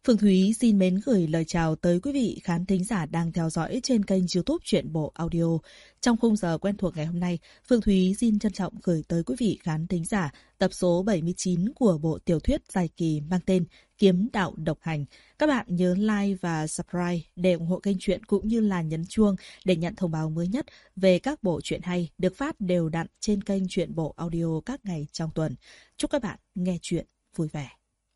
Phương Thúy xin mến gửi lời chào tới quý vị khán thính giả đang theo dõi trên kênh YouTube Truyện Bộ Audio. Trong khung giờ quen thuộc ngày hôm nay, Phương Thúy xin trân trọng gửi tới quý vị khán thính giả tập số 79 của bộ tiểu thuyết dài kỳ mang tên Kiếm Đạo Độc Hành. Các bạn nhớ like và subscribe để ủng hộ kênh truyện cũng như là nhấn chuông để nhận thông báo mới nhất về các bộ truyện hay được phát đều đặn trên kênh Truyện Bộ Audio các ngày trong tuần. Chúc các bạn nghe truyện vui vẻ.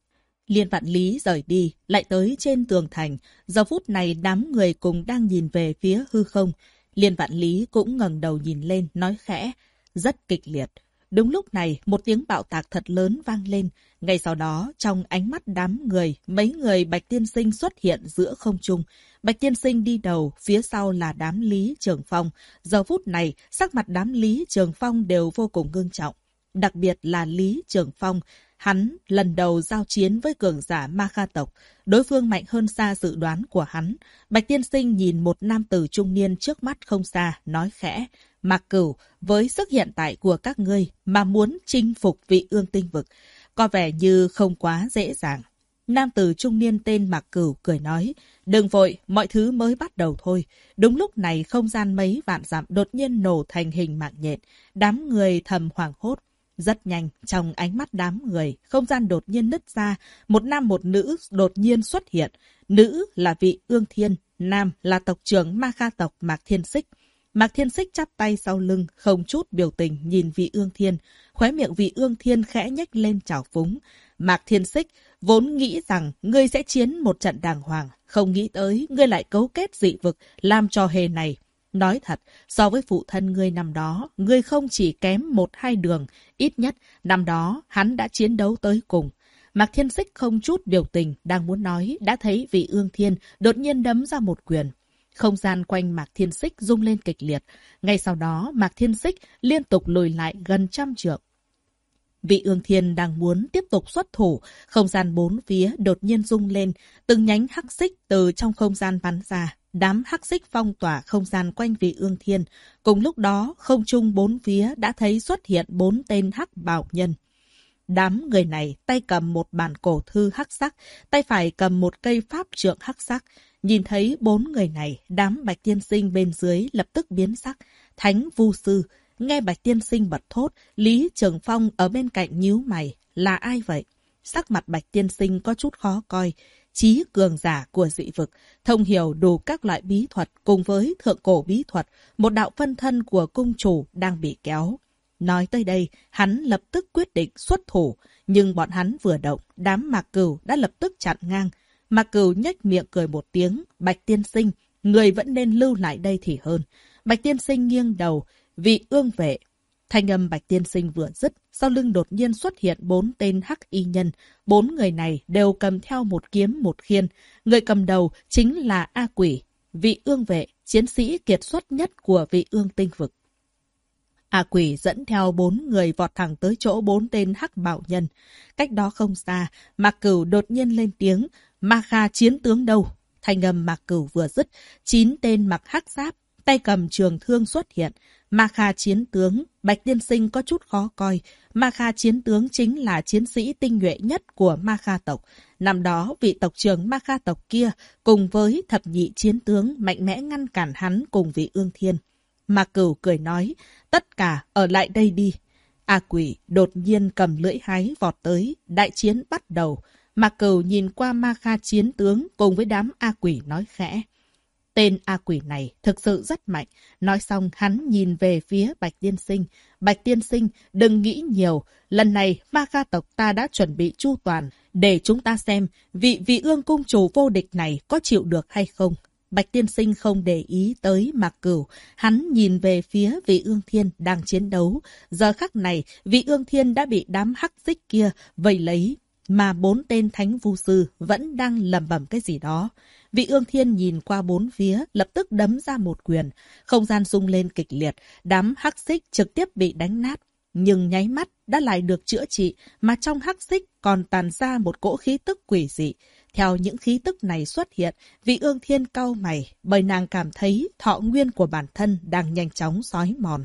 Liên Vạn Lý rời đi, lại tới trên tường thành. Giờ phút này đám người cùng đang nhìn về phía hư không. Liên Vạn Lý cũng ngẩng đầu nhìn lên, nói khẽ, rất kịch liệt. Đúng lúc này, một tiếng bạo tạc thật lớn vang lên. Ngay sau đó, trong ánh mắt đám người, mấy người Bạch Tiên Sinh xuất hiện giữa không trung. Bạch Tiên Sinh đi đầu, phía sau là đám Lý Trường Phong. Giờ phút này, sắc mặt đám Lý Trường Phong đều vô cùng ngưng trọng. Đặc biệt là Lý Trường Phong. Hắn lần đầu giao chiến với cường giả Ma Kha tộc, đối phương mạnh hơn xa dự đoán của hắn. Bạch Tiên Sinh nhìn một nam tử trung niên trước mắt không xa, nói khẽ, Mạc Cửu, với sức hiện tại của các ngươi mà muốn chinh phục Vị Ương Tinh Vực, có vẻ như không quá dễ dàng. Nam tử trung niên tên Mạc Cửu cười nói, đừng vội, mọi thứ mới bắt đầu thôi. Đúng lúc này không gian mấy vạn dặm đột nhiên nổ thành hình mạng nhện, đám người thầm hoảng hốt. Rất nhanh, trong ánh mắt đám người, không gian đột nhiên nứt ra, một nam một nữ đột nhiên xuất hiện. Nữ là Vị Ương Thiên, nam là tộc trưởng Ma Kha tộc Mạc Thiên Xích. Mạc Thiên Xích chắp tay sau lưng, không chút biểu tình nhìn Vị Ương Thiên. Khóe miệng Vị Ương Thiên khẽ nhếch lên trào phúng. Mạc Thiên Xích vốn nghĩ rằng ngươi sẽ chiến một trận đàng hoàng, không nghĩ tới ngươi lại cấu kết dị vực, làm trò hề này. Nói thật, so với phụ thân ngươi năm đó, ngươi không chỉ kém 1-2 đường, ít nhất năm đó hắn đã chiến đấu tới cùng. Mạc Thiên Xích không chút biểu tình, đang muốn nói, đã thấy Vị Ương Thiên đột nhiên đấm ra một quyền. Không gian quanh Mạc Thiên Xích rung lên kịch liệt. Ngay sau đó, Mạc Thiên Xích liên tục lùi lại gần 100 trượng. Vị Ương Thiên đang muốn tiếp tục xuất thủ, không gian bốn phía đột nhiên rung lên, từng nhánh hắc xích từ trong không gian bắn ra. Đám hắc xích phong tỏa không gian quanh Vị Ương Thiên. Cùng lúc đó, không trung bốn phía đã thấy xuất hiện 4 tên hắc bào nhân. Đám người này tay cầm một bản cổ thư hắc sắc, tay phải cầm một cây pháp trượng hắc sắc. Nhìn thấy 4 người này, đám Bạch Tiên Sinh bên dưới lập tức biến sắc. Thánh Vu Sư, nghe Bạch Tiên Sinh bật thốt, Lý Trường Phong ở bên cạnh nhíu mày, là ai vậy? Sắc mặt Bạch Tiên Sinh có chút khó coi. Chí cường giả của dị vực, thông hiểu đủ các loại bí thuật cùng với thượng cổ bí thuật, một đạo phân thân của cung chủ đang bị kéo. Nói tới đây, hắn lập tức quyết định xuất thủ, nhưng bọn hắn vừa động, đám Mạc Cửu đã lập tức chặn ngang. Mạc Cửu nhếch miệng cười một tiếng, Bạch Tiên Sinh, người vẫn nên lưu lại đây thì hơn. Bạch Tiên Sinh nghiêng đầu, Vị Ương vệ. Thanh âm Bạch Tiên Sinh vừa dứt, sau lưng đột nhiên xuất hiện 4 tên hắc y nhân. 4 người này đều cầm theo một kiếm một khiên. Người cầm đầu chính là A Quỷ, Vị Ương vệ, chiến sĩ kiệt xuất nhất của Vị Ương Tinh Vực. A Quỷ dẫn theo 4 người vọt thẳng tới chỗ 4 tên hắc bào nhân. Cách đó không xa, Mạc Cửu đột nhiên lên tiếng, Ma Kha chiến tướng đâu? Thanh âm Mạc Cửu vừa dứt, 9 tên mặc hắc giáp, tay cầm trường thương xuất hiện. Ma Kha chiến tướng, Bạch Tiên Sinh có chút khó coi. Ma Kha chiến tướng chính là chiến sĩ tinh nhuệ nhất của Ma Kha tộc. Năm đó, vị tộc trưởng Ma Kha tộc kia cùng với thập nhị chiến tướng mạnh mẽ ngăn cản hắn cùng Vị Ương Thiên. Mạc Cửu cười nói, tất cả ở lại đây đi. A Quỷ đột nhiên cầm lưỡi hái vọt tới, đại chiến bắt đầu. Mạc Cửu nhìn qua Ma Kha chiến tướng cùng với đám A Quỷ nói khẽ. Tên A Quỷ này thực sự rất mạnh. Nói xong hắn nhìn về phía Bạch Tiên Sinh. Bạch Tiên Sinh, đừng nghĩ nhiều. Lần này Ma Kha tộc ta đã chuẩn bị chu toàn. Để chúng ta xem vị Ương cung chủ vô địch này có chịu được hay không. Bạch Tiên Sinh không để ý tới Mạc Cửu. Hắn nhìn về phía Vị Ương Thiên đang chiến đấu. Giờ khắc này, Vị Ương Thiên đã bị đám hắc xích kia vây lấy. Mà 4 tên thánh vu sư vẫn đang lẩm bẩm cái gì đó. Vị Ương Thiên nhìn qua 4 phía, lập tức đấm ra một quyền. Không gian rung lên kịch liệt, đám hắc xích trực tiếp bị đánh nát. Nhưng nháy mắt đã lại được chữa trị, mà trong hắc xích còn tàn ra một cỗ khí tức quỷ dị. Theo những khí tức này xuất hiện, Vị Ương Thiên cau mày, bởi nàng cảm thấy thọ nguyên của bản thân đang nhanh chóng xói mòn.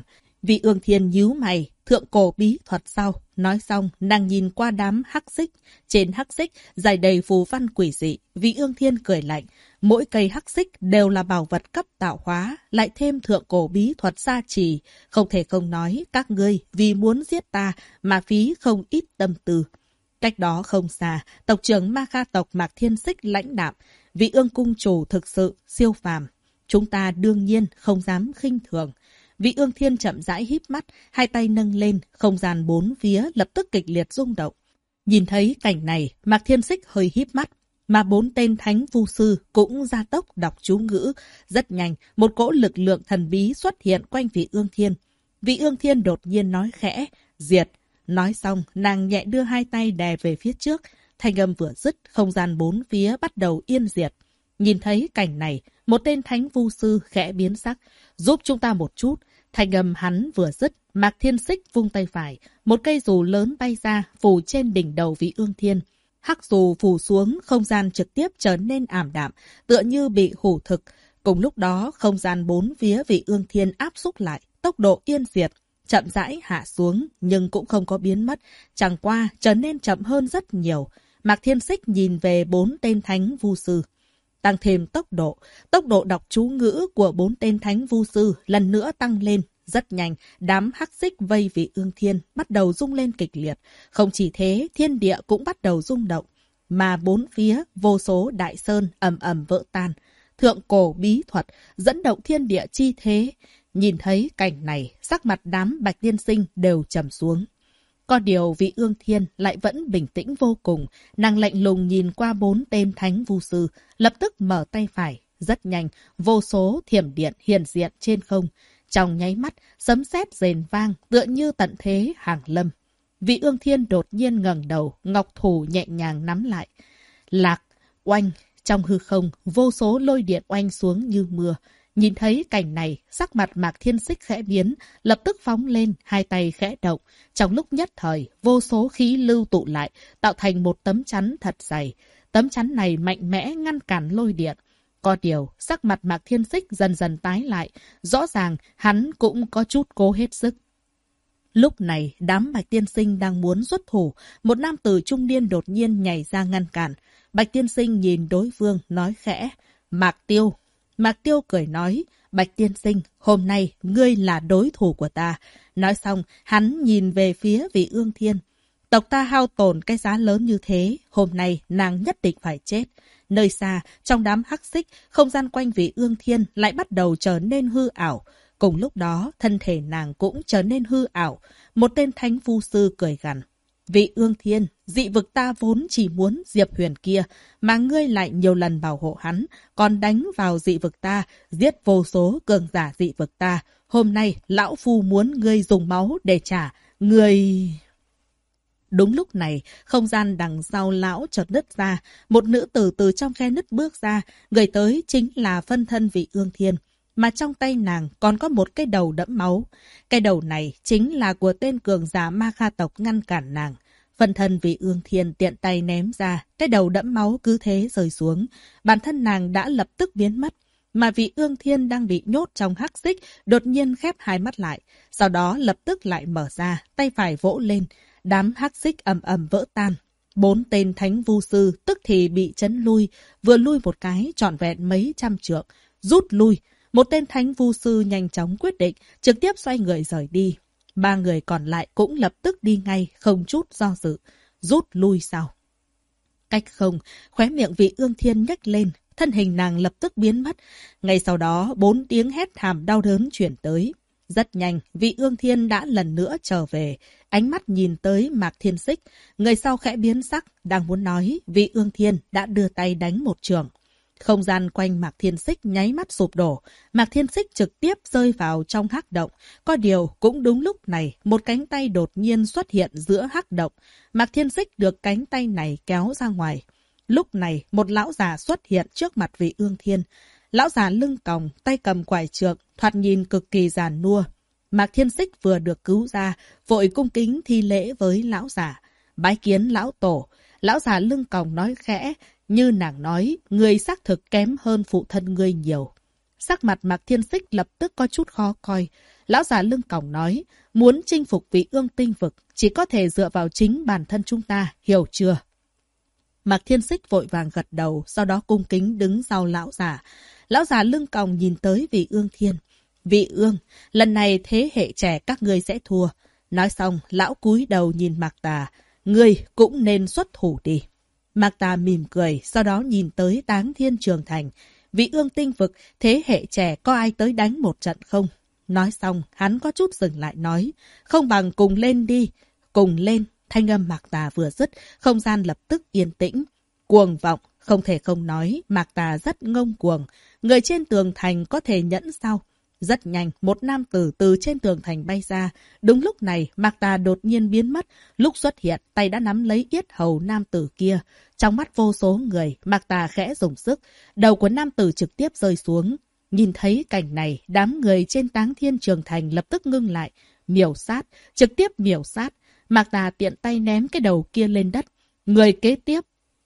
Vị Ương Thiên nhíu mày, thượng cổ bí thuật sau. Nói xong, nàng nhìn qua đám hắc xích. Trên hắc xích, dài đầy phù văn quỷ dị. Vị Ương Thiên cười lạnh. Mỗi cây hắc xích đều là bảo vật cấp tạo hóa, lại thêm thượng cổ bí thuật gia trì. Không thể không nói, các ngươi vì muốn giết ta mà phí không ít tâm tư. Cách đó không xa, tộc trưởng Ma Kha tộc Mạc Thiên Xích lãnh đạm. Vị Ương cung chủ thực sự siêu phàm. Chúng ta đương nhiên không dám khinh thường. Vị Ương Thiên chậm rãi híp mắt, hai tay nâng lên, không gian bốn phía lập tức kịch liệt rung động. Nhìn thấy cảnh này, Mạc Thiên Xích hơi híp mắt, mà 4 tên thánh vu sư cũng gia tốc đọc chú ngữ. Rất nhanh, một cỗ lực lượng thần bí xuất hiện quanh Vị Ương Thiên. Vị Ương Thiên đột nhiên nói khẽ, diệt. Nói xong, nàng nhẹ đưa hai tay đè về phía trước. Thanh âm vừa dứt, không gian bốn phía bắt đầu yên diệt. Nhìn thấy cảnh này, một tên thánh vu sư khẽ biến sắc. Giúp chúng ta một chút. Thanh âm hắn vừa dứt, Mạc Thiên Xích vung tay phải. Một cây dù lớn bay ra, phủ trên đỉnh đầu Vị Ương Thiên. Hắc dù phủ xuống, không gian trực tiếp trở nên ảm đạm, tựa như bị hủ thực. Cùng lúc đó, không gian bốn phía Vị Ương Thiên áp xúc lại, tốc độ yên diệt. Chậm rãi hạ xuống, nhưng cũng không có biến mất. Chẳng qua, trở nên chậm hơn rất nhiều. Mạc Thiên Xích nhìn về 4 tên thánh vu sư. Tăng thêm tốc độ đọc chú ngữ của 4 tên thánh vu sư lần nữa tăng lên. Rất nhanh, đám hắc xích vây Vị Ương Thiên bắt đầu rung lên kịch liệt. Không chỉ thế, thiên địa cũng bắt đầu rung động. Mà bốn phía, vô số đại sơn ầm ầm vỡ tan. Thượng cổ bí thuật, dẫn động thiên địa chi thế. Nhìn thấy cảnh này, sắc mặt đám Bạch Tiên Sinh đều trầm xuống. Có điều Vị Ương Thiên lại vẫn bình tĩnh vô cùng. Nàng lạnh lùng nhìn qua 4 tên thánh vu sư, lập tức mở tay phải. Rất nhanh, vô số thiểm điện hiện diện trên không. Trong nháy mắt, sấm sét rền vang, tựa như tận thế hàng lâm. Vị Ương Thiên đột nhiên ngẩng đầu, ngọc thủ nhẹ nhàng nắm lại. Lạc, oanh, trong hư không, vô số lôi điện oanh xuống như mưa. Nhìn thấy cảnh này, sắc mặt Mạc Thiên Xích khẽ biến, lập tức phóng lên, hai tay khẽ động. Trong lúc nhất thời, vô số khí lưu tụ lại, tạo thành một tấm chắn thật dày. Tấm chắn này mạnh mẽ ngăn cản lôi điện. Có điều, sắc mặt Mạc Thiên Xích dần dần tái lại. Rõ ràng, hắn cũng có chút cố hết sức. Lúc này, đám Bạch Tiên Sinh đang muốn xuất thủ. Một nam tử trung niên đột nhiên nhảy ra ngăn cản. Bạch Tiên Sinh nhìn đối phương, nói khẽ. Mạc Tiêu. Mạc Tiêu cười nói. Bạch Tiên Sinh, hôm nay, ngươi là đối thủ của ta. Nói xong, hắn nhìn về phía Vị Ương Thiên. Tộc ta hao tổn cái giá lớn như thế. Hôm nay, nàng nhất định phải chết. Nơi xa, trong đám hắc xích, không gian quanh Vị Ương Thiên lại bắt đầu trở nên hư ảo. Cùng lúc đó, thân thể nàng cũng trở nên hư ảo. Một tên thánh vu sư cười gằn. Vị Ương Thiên, dị vực ta vốn chỉ muốn Diệp Huyền kia, mà ngươi lại nhiều lần bảo hộ hắn, còn đánh vào dị vực ta, giết vô số cường giả dị vực ta. Hôm nay, lão phu muốn ngươi dùng máu để trả, ngươi... Đúng lúc này, không gian đằng sau lão chợt nứt ra. Một nữ tử từ trong khe nứt bước ra, người tới chính là phân thân Vị Ương Thiên. Mà trong tay nàng còn có một cái đầu đẫm máu. Cái đầu này chính là của tên cường giả Ma Kha tộc ngăn cản nàng. Phân thân Vị Ương Thiên tiện tay ném ra, cái đầu đẫm máu cứ thế rơi xuống. Bản thân nàng đã lập tức biến mất. Mà Vị Ương Thiên đang bị nhốt trong hắc xích, đột nhiên khép hai mắt lại. Sau đó lập tức lại mở ra, tay phải vỗ lên. Đám hắc xích ầm ầm vỡ tan. 4 tên thánh vu sư tức thì bị chấn lui, vừa lui một cái trọn vẹn mấy trăm trượng, rút lui. Một tên thánh vu sư nhanh chóng quyết định, trực tiếp xoay người rời đi. 3 người còn lại cũng lập tức đi ngay, không chút do dự. Rút lui sao? Cách không, khóe miệng Vị Ương Thiên nhếch lên, thân hình nàng lập tức biến mất. Ngay sau đó, 4 tiếng hét thảm đau đớn chuyển tới. Rất nhanh, Vị Ương Thiên đã lần nữa trở về. Ánh mắt nhìn tới Mạc Thiên Xích. Người sau khẽ biến sắc, đang muốn nói, Vị Ương Thiên đã đưa tay đánh một trường. Không gian quanh Mạc Thiên Xích nháy mắt sụp đổ. Mạc Thiên Xích trực tiếp rơi vào trong hắc động. Có điều, cũng đúng lúc này, một cánh tay đột nhiên xuất hiện giữa hắc động. Mạc Thiên Xích được cánh tay này kéo ra ngoài. Lúc này, một lão già xuất hiện trước mặt Vị Ương Thiên. Lão già lưng còng, tay cầm quải trượng, thoạt nhìn cực kỳ già nua. Mạc Thiên Xích vừa được cứu ra, vội cung kính thi lễ với lão già. Bái kiến lão tổ. Lão già lưng còng nói khẽ, như nàng nói, người xác thực kém hơn phụ thân ngươi nhiều. Sắc mặt Mạc Thiên Xích lập tức có chút khó coi. Lão già lưng còng nói, muốn chinh phục vị ương tinh vực, chỉ có thể dựa vào chính bản thân chúng ta, hiểu chưa? Mạc Thiên Xích vội vàng gật đầu, sau đó cung kính đứng sau lão già. Lão già lưng còng nhìn tới vị ương thiên. Vị ương, lần này thế hệ trẻ các ngươi sẽ thua. Nói xong, lão cúi đầu nhìn Mạc Tà. Ngươi cũng nên xuất thủ đi. Mạc Tà mỉm cười, sau đó nhìn tới Táng Thiên Trường Thành. Vị ương tinh vực, thế hệ trẻ có ai tới đánh một trận không? Nói xong, hắn có chút dừng lại nói. Không bằng cùng lên đi. Cùng lên. Thanh âm Mạc Tà vừa dứt, không gian lập tức yên tĩnh. Cuồng vọng, không thể không nói, Mạc Tà rất ngông cuồng. Người trên tường thành có thể nhẫn sao? Rất nhanh, một nam tử từ trên tường thành bay ra. Đúng lúc này, Mạc Tà đột nhiên biến mất. Lúc xuất hiện, tay đã nắm lấy yết hầu nam tử kia. Trong mắt vô số người, Mạc Tà khẽ dùng sức. Đầu của nam tử trực tiếp rơi xuống. Nhìn thấy cảnh này, đám người trên Táng Thiên Trường Thành lập tức ngưng lại. Miểu sát, trực tiếp miểu sát. Mạc Tà tiện tay ném cái đầu kia lên đất. Người kế tiếp.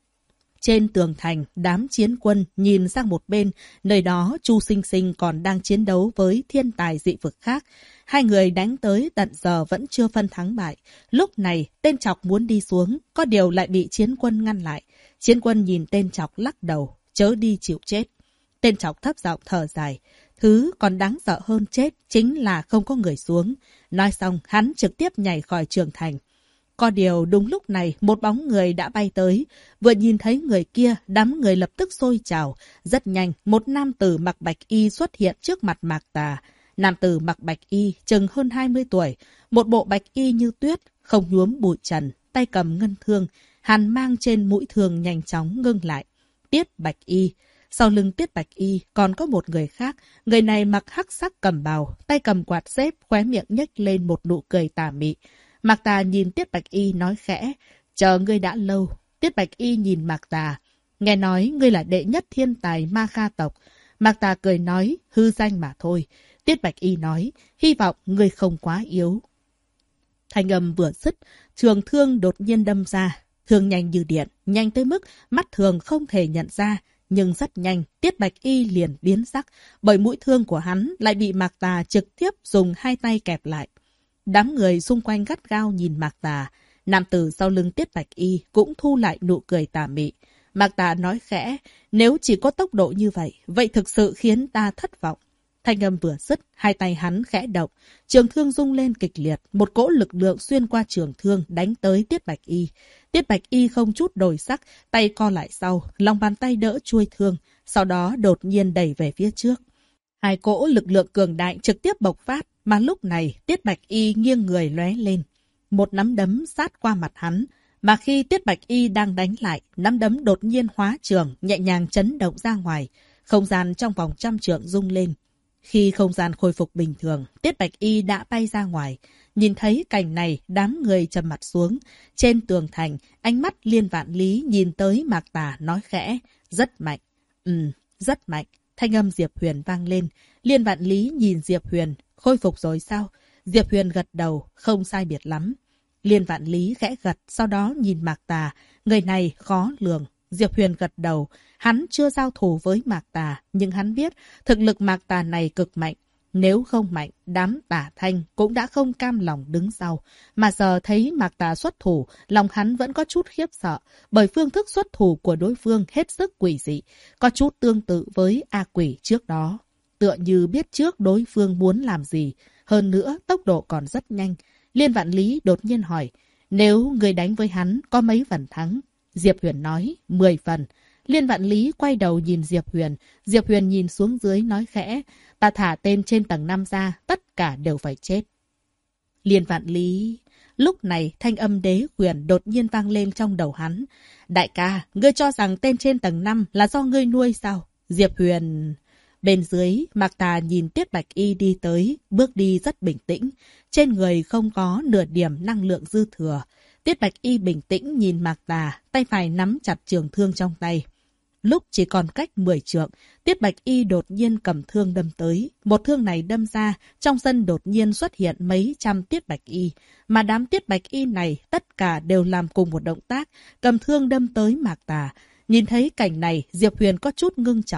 Trên tường thành, đám chiến quân nhìn sang một bên, nơi đó Chu Sinh Sinh còn đang chiến đấu với thiên tài dị vực khác. Hai người đánh tới tận giờ vẫn chưa phân thắng bại. Lúc này, tên Chọc muốn đi xuống, có điều lại bị chiến quân ngăn lại. Chiến quân nhìn tên Chọc lắc đầu, chớ đi chịu chết. Tên Chọc thấp giọng thở dài. Thứ còn đáng sợ hơn chết chính là không có người xuống. Nói xong, hắn trực tiếp nhảy khỏi trường thành. Có điều đúng lúc này, một bóng người đã bay tới. Vừa nhìn thấy người kia, đám người lập tức sôi trào. Rất nhanh, một nam tử mặc bạch y xuất hiện trước mặt Mạc Tà. Nam tử mặc bạch y, chừng hơn 20 tuổi. Một bộ bạch y như tuyết, không nhuốm bụi trần, tay cầm ngân thương. Hàn mang trên mũi thương nhanh chóng ngưng lại. Tiết bạch y. Sau lưng Tiết bạch y còn có một người khác. Người này mặc hắc sắc cầm bào, tay cầm quạt xếp, khóe miệng nhếch lên một nụ cười tà mị. Mạc Tà nhìn Tiết bạch y nói khẽ, chờ ngươi đã lâu. Tiết bạch y nhìn Mạc Tà, nghe nói ngươi là đệ nhất thiên tài Ma Kha tộc. Mạc Tà cười nói, hư danh mà thôi. Tiết bạch y nói, hy vọng ngươi không quá yếu. Thanh âm vừa dứt, trường thương đột nhiên đâm ra. Thương nhanh như điện, nhanh tới mức mắt thường không thể nhận ra. Nhưng rất nhanh, Tiết bạch y liền biến sắc, bởi mũi thương của hắn lại bị Mạc Tà trực tiếp dùng hai tay kẹp lại. Đám người xung quanh gắt gao nhìn Mạc Tà. Nam tử sau lưng Tiết bạch y cũng thu lại nụ cười tà mị. Mạc Tà nói khẽ, nếu chỉ có tốc độ như vậy, vậy thực sự khiến ta thất vọng. Thanh âm vừa dứt, hai tay hắn khẽ động. Trường thương rung lên kịch liệt, một cỗ lực lượng xuyên qua trường thương đánh tới Tiết bạch y. Tiết bạch y không chút đổi sắc, tay co lại sau, lòng bàn tay đỡ chuôi thương, sau đó đột nhiên đẩy về phía trước. Hai cỗ lực lượng cường đại trực tiếp bộc phát, mà lúc này Tiết bạch y nghiêng người lóe lên. Một nắm đấm sát qua mặt hắn, mà khi Tiết bạch y đang đánh lại, nắm đấm đột nhiên hóa trường, nhẹ nhàng chấn động ra ngoài. Không gian trong vòng 100 trượng rung lên. Khi không gian khôi phục bình thường, Tiết bạch y đã bay ra ngoài. Nhìn thấy cảnh này, đám người trầm mặt xuống. Trên tường thành, ánh mắt Liên Vạn Lý nhìn tới Mạc Tà nói khẽ, rất mạnh. Rất mạnh. Thanh âm Diệp Huyền vang lên. Liên Vạn Lý nhìn Diệp Huyền, khôi phục rồi sao? Diệp Huyền gật đầu, không sai biệt lắm. Liên Vạn Lý khẽ gật, sau đó nhìn Mạc Tà. Người này khó lường. Diệp Huyền gật đầu, hắn chưa giao thủ với Mạc Tà, nhưng hắn biết thực lực Mạc Tà này cực mạnh. Nếu không mạnh, đám Tả Thanh cũng đã không cam lòng đứng sau. Mà giờ thấy Mạc Tà xuất thủ, lòng hắn vẫn có chút khiếp sợ, bởi phương thức xuất thủ của đối phương hết sức quỷ dị, có chút tương tự với A Quỷ trước đó. Tựa như biết trước đối phương muốn làm gì, hơn nữa tốc độ còn rất nhanh. Liên Vạn Lý đột nhiên hỏi, nếu người đánh với hắn có mấy phần thắng? Diệp Huyền nói, 10 phần. Liên Vạn Lý quay đầu nhìn Diệp Huyền. Diệp Huyền nhìn xuống dưới nói khẽ, ta thả tên trên tầng 5 ra, tất cả đều phải chết. Liên Vạn Lý... Lúc này, thanh âm Đế Huyền đột nhiên vang lên trong đầu hắn. Đại ca, ngươi cho rằng tên trên tầng 5 là do ngươi nuôi sao? Diệp Huyền... Bên dưới, Mạc Tà nhìn Tiết bạch y đi tới, bước đi rất bình tĩnh. Trên người không có nửa điểm năng lượng dư thừa. Tiết bạch y bình tĩnh nhìn Mạc Tà, tay phải nắm chặt trường thương trong tay. Lúc chỉ còn cách 10 trượng, Tiết bạch y đột nhiên cầm thương đâm tới. Một thương này đâm ra, trong sân đột nhiên xuất hiện mấy trăm Tiết bạch y. Mà đám Tiết bạch y này tất cả đều làm cùng một động tác, cầm thương đâm tới Mạc Tà. Nhìn thấy cảnh này, Diệp Huyền có chút ngưng trọng.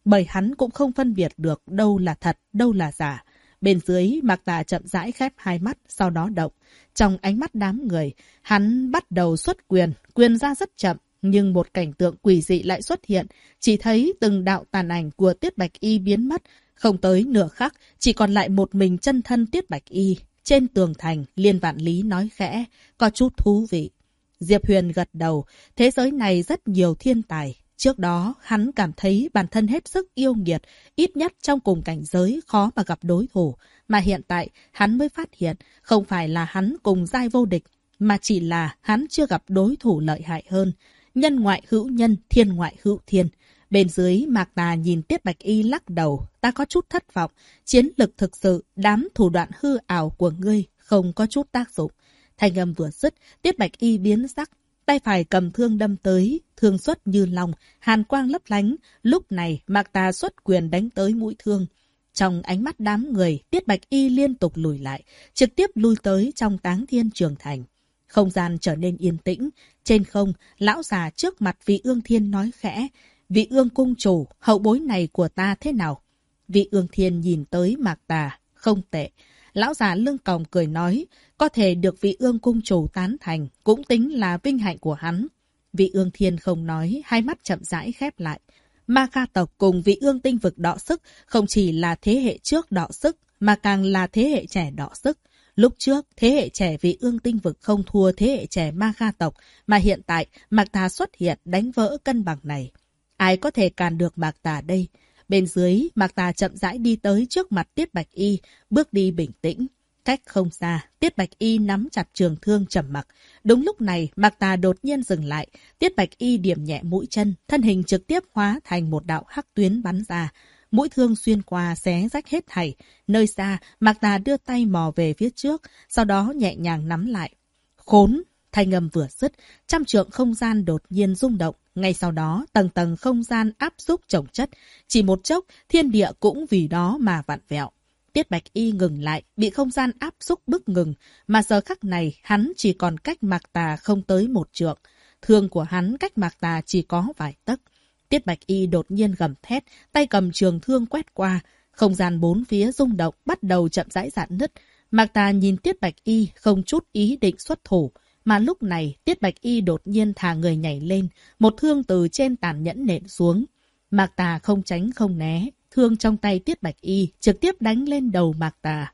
bởi hắn cũng không phân biệt được đâu là thật, đâu là giả. Bên dưới, Mạc Tà chậm rãi khép hai mắt, sau đó động. Trong ánh mắt đám người, hắn bắt đầu xuất quyền, quyền ra rất chậm, nhưng một cảnh tượng quỷ dị lại xuất hiện. Chỉ thấy từng đạo tàn ảnh của Tiết Bạch Y biến mất, không tới nửa khắc, chỉ còn lại một mình chân thân Tiết Bạch Y. Trên tường thành, Liên Vạn Lý nói khẽ, có chút thú vị. Diệp Huyền gật đầu, thế giới này rất nhiều thiên tài. Trước đó, hắn cảm thấy bản thân hết sức yêu nghiệt, ít nhất trong cùng cảnh giới khó mà gặp đối thủ. Mà hiện tại, hắn mới phát hiện, không phải là hắn cùng giai vô địch, mà chỉ là hắn chưa gặp đối thủ lợi hại hơn. Nhân ngoại hữu nhân, thiên ngoại hữu thiên. Bên dưới, Mạc Tà nhìn Tiết Bạch Y lắc đầu, ta có chút thất vọng. Chiến lực thực sự, đám thủ đoạn hư ảo của ngươi không có chút tác dụng. Thanh âm vừa dứt, Tiết Bạch Y biến sắc. Tay phải cầm thương đâm tới, thương xuất như lòng, hàn quang lấp lánh. Lúc này, Mạc Tà xuất quyền đánh tới mũi thương. Trong ánh mắt đám người, Tiết Bạch Y liên tục lùi lại, trực tiếp lui tới trong Táng Thiên Trường Thành. Không gian trở nên yên tĩnh. Trên không, lão già trước mặt Vị Ương Thiên nói khẽ, Vị Ương cung chủ, hậu bối này của ta thế nào? Vị Ương Thiên nhìn tới Mạc Tà, không tệ. Lão già lưng còng cười nói, có thể được Vị Ương cung chủ tán thành, cũng tính là vinh hạnh của hắn. Vị Ương Thiên không nói, hai mắt chậm rãi khép lại. Ma Kha tộc cùng Vị Ương tinh vực đọ sức, không chỉ là thế hệ trước đọ sức, mà càng là thế hệ trẻ đọ sức. Lúc trước, thế hệ trẻ Vị Ương tinh vực không thua thế hệ trẻ Ma Kha tộc, mà hiện tại, Mạc Tà xuất hiện đánh vỡ cân bằng này. Ai có thể cản được Mạc Tà đây? Bên dưới, Mạc Tà chậm rãi đi tới trước mặt Tiết Bạch Y, bước đi bình tĩnh. Cách không xa, Tiết Bạch Y nắm chặt trường thương trầm mặc. Đúng lúc này, Mạc Tà đột nhiên dừng lại. Tiết Bạch Y điểm nhẹ mũi chân, thân hình trực tiếp hóa thành một đạo hắc tuyến bắn ra. Mũi thương xuyên qua xé rách hết thảy. Nơi xa, Mạc Tà đưa tay mò về phía trước, sau đó nhẹ nhàng nắm lại. Khốn! Thanh âm vừa dứt, trăm trượng không gian đột nhiên rung động. Ngay sau đó, tầng tầng không gian áp xúc chồng chất. Chỉ một chốc, thiên địa cũng vì đó mà vặn vẹo. Tiết Bạch Y ngừng lại, bị không gian áp xúc bức ngừng. Mà giờ khắc này, hắn chỉ còn cách Mạc Tà không tới một trượng. Thương của hắn cách Mạc Tà chỉ có vài tấc. Tiết Bạch Y đột nhiên gầm thét, tay cầm trường thương quét qua. Không gian bốn phía rung động, bắt đầu chậm rãi rạn nứt. Mạc Tà nhìn Tiết Bạch Y không chút ý định xuất thủ. Mà lúc này, Tiết Bạch Y đột nhiên thả người nhảy lên, một thương từ trên tàn nhẫn nện xuống. Mạc Tà không tránh không né, thương trong tay Tiết Bạch Y trực tiếp đánh lên đầu Mạc Tà.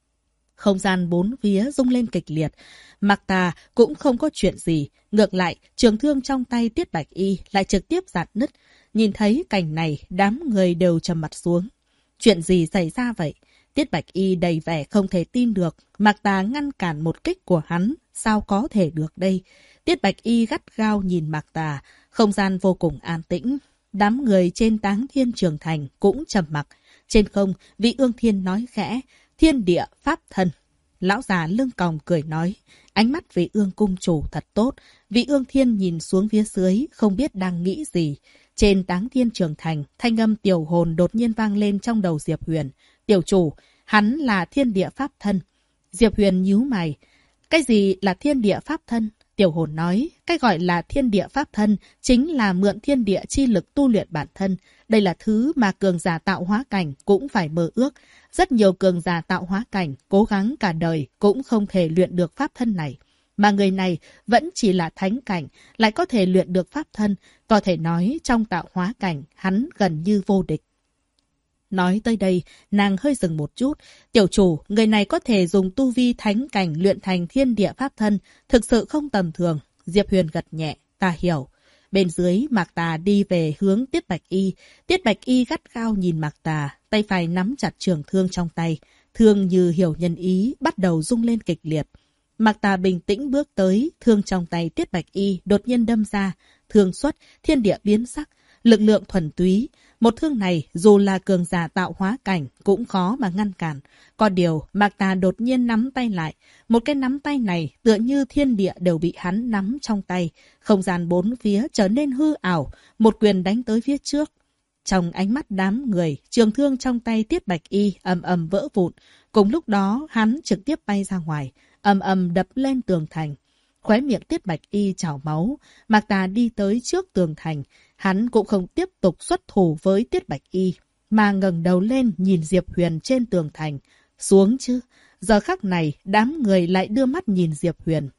Không gian bốn phía rung lên kịch liệt. Mạc Tà cũng không có chuyện gì. Ngược lại, trường thương trong tay Tiết Bạch Y lại trực tiếp rạn nứt. Nhìn thấy cảnh này, đám người đều trầm mặt xuống. Chuyện gì xảy ra vậy? Tiết Bạch Y đầy vẻ không thể tin được. Mạc Tà ngăn cản một kích của hắn. Sao có thể được đây? Tiết Bạch Y gắt gao nhìn Mạc Tà. Không gian vô cùng an tĩnh. Đám người trên Táng Thiên Trường Thành cũng trầm mặc. Trên không, Vị Ương Thiên nói khẽ, thiên địa pháp thân. Lão già lưng còng cười nói, ánh mắt Vị Ương cung chủ thật tốt. Vị Ương Thiên nhìn xuống phía dưới, không biết đang nghĩ gì. Trên Táng Thiên Trường Thành, thanh âm tiểu hồn đột nhiên vang lên trong đầu Diệp Huyền. Tiểu chủ, hắn là thiên địa pháp thân. Diệp Huyền nhíu mày. Cái gì là thiên địa pháp thân? Tiểu hồn nói, cái gọi là thiên địa pháp thân chính là mượn thiên địa chi lực tu luyện bản thân. Đây là thứ mà cường giả tạo hóa cảnh cũng phải mơ ước. Rất nhiều cường giả tạo hóa cảnh cố gắng cả đời cũng không thể luyện được pháp thân này. Mà người này vẫn chỉ là thánh cảnh, lại có thể luyện được pháp thân. Có thể nói trong tạo hóa cảnh hắn gần như vô địch. Nói tới đây, nàng hơi dừng một chút. Tiểu chủ, người này có thể dùng tu vi thánh cảnh luyện thành thiên địa pháp thân, thực sự không tầm thường. Diệp Huyền gật nhẹ, ta hiểu. Bên dưới, Mạc Tà đi về hướng Tiết Bạch Y. Tiết Bạch Y gắt gao nhìn Mạc Tà, tay phải nắm chặt trường thương trong tay. Thương như hiểu nhân ý, bắt đầu rung lên kịch liệt. Mạc Tà bình tĩnh bước tới, thương trong tay Tiết Bạch Y đột nhiên đâm ra. Thương xuất, thiên địa biến sắc, lực lượng thuần túy. Một thương này, dù là cường giả tạo hóa cảnh, cũng khó mà ngăn cản. Có điều, Mạc Tà đột nhiên nắm tay lại. Một cái nắm tay này, tựa như thiên địa đều bị hắn nắm trong tay. Không gian bốn phía trở nên hư ảo, một quyền đánh tới phía trước. Trong ánh mắt đám người, trường thương trong tay Tiết Bạch Y ầm ầm vỡ vụn. Cùng lúc đó, hắn trực tiếp bay ra ngoài, ầm ầm đập lên tường thành. Khóe miệng Tiết Bạch Y trào máu. Mạc Tà đi tới trước tường thành. Hắn cũng không tiếp tục xuất thủ với Tiết Bạch Y, mà ngẩng đầu lên nhìn Diệp Huyền trên tường thành. Xuống chứ. Giờ khắc này, đám người lại đưa mắt nhìn Diệp Huyền.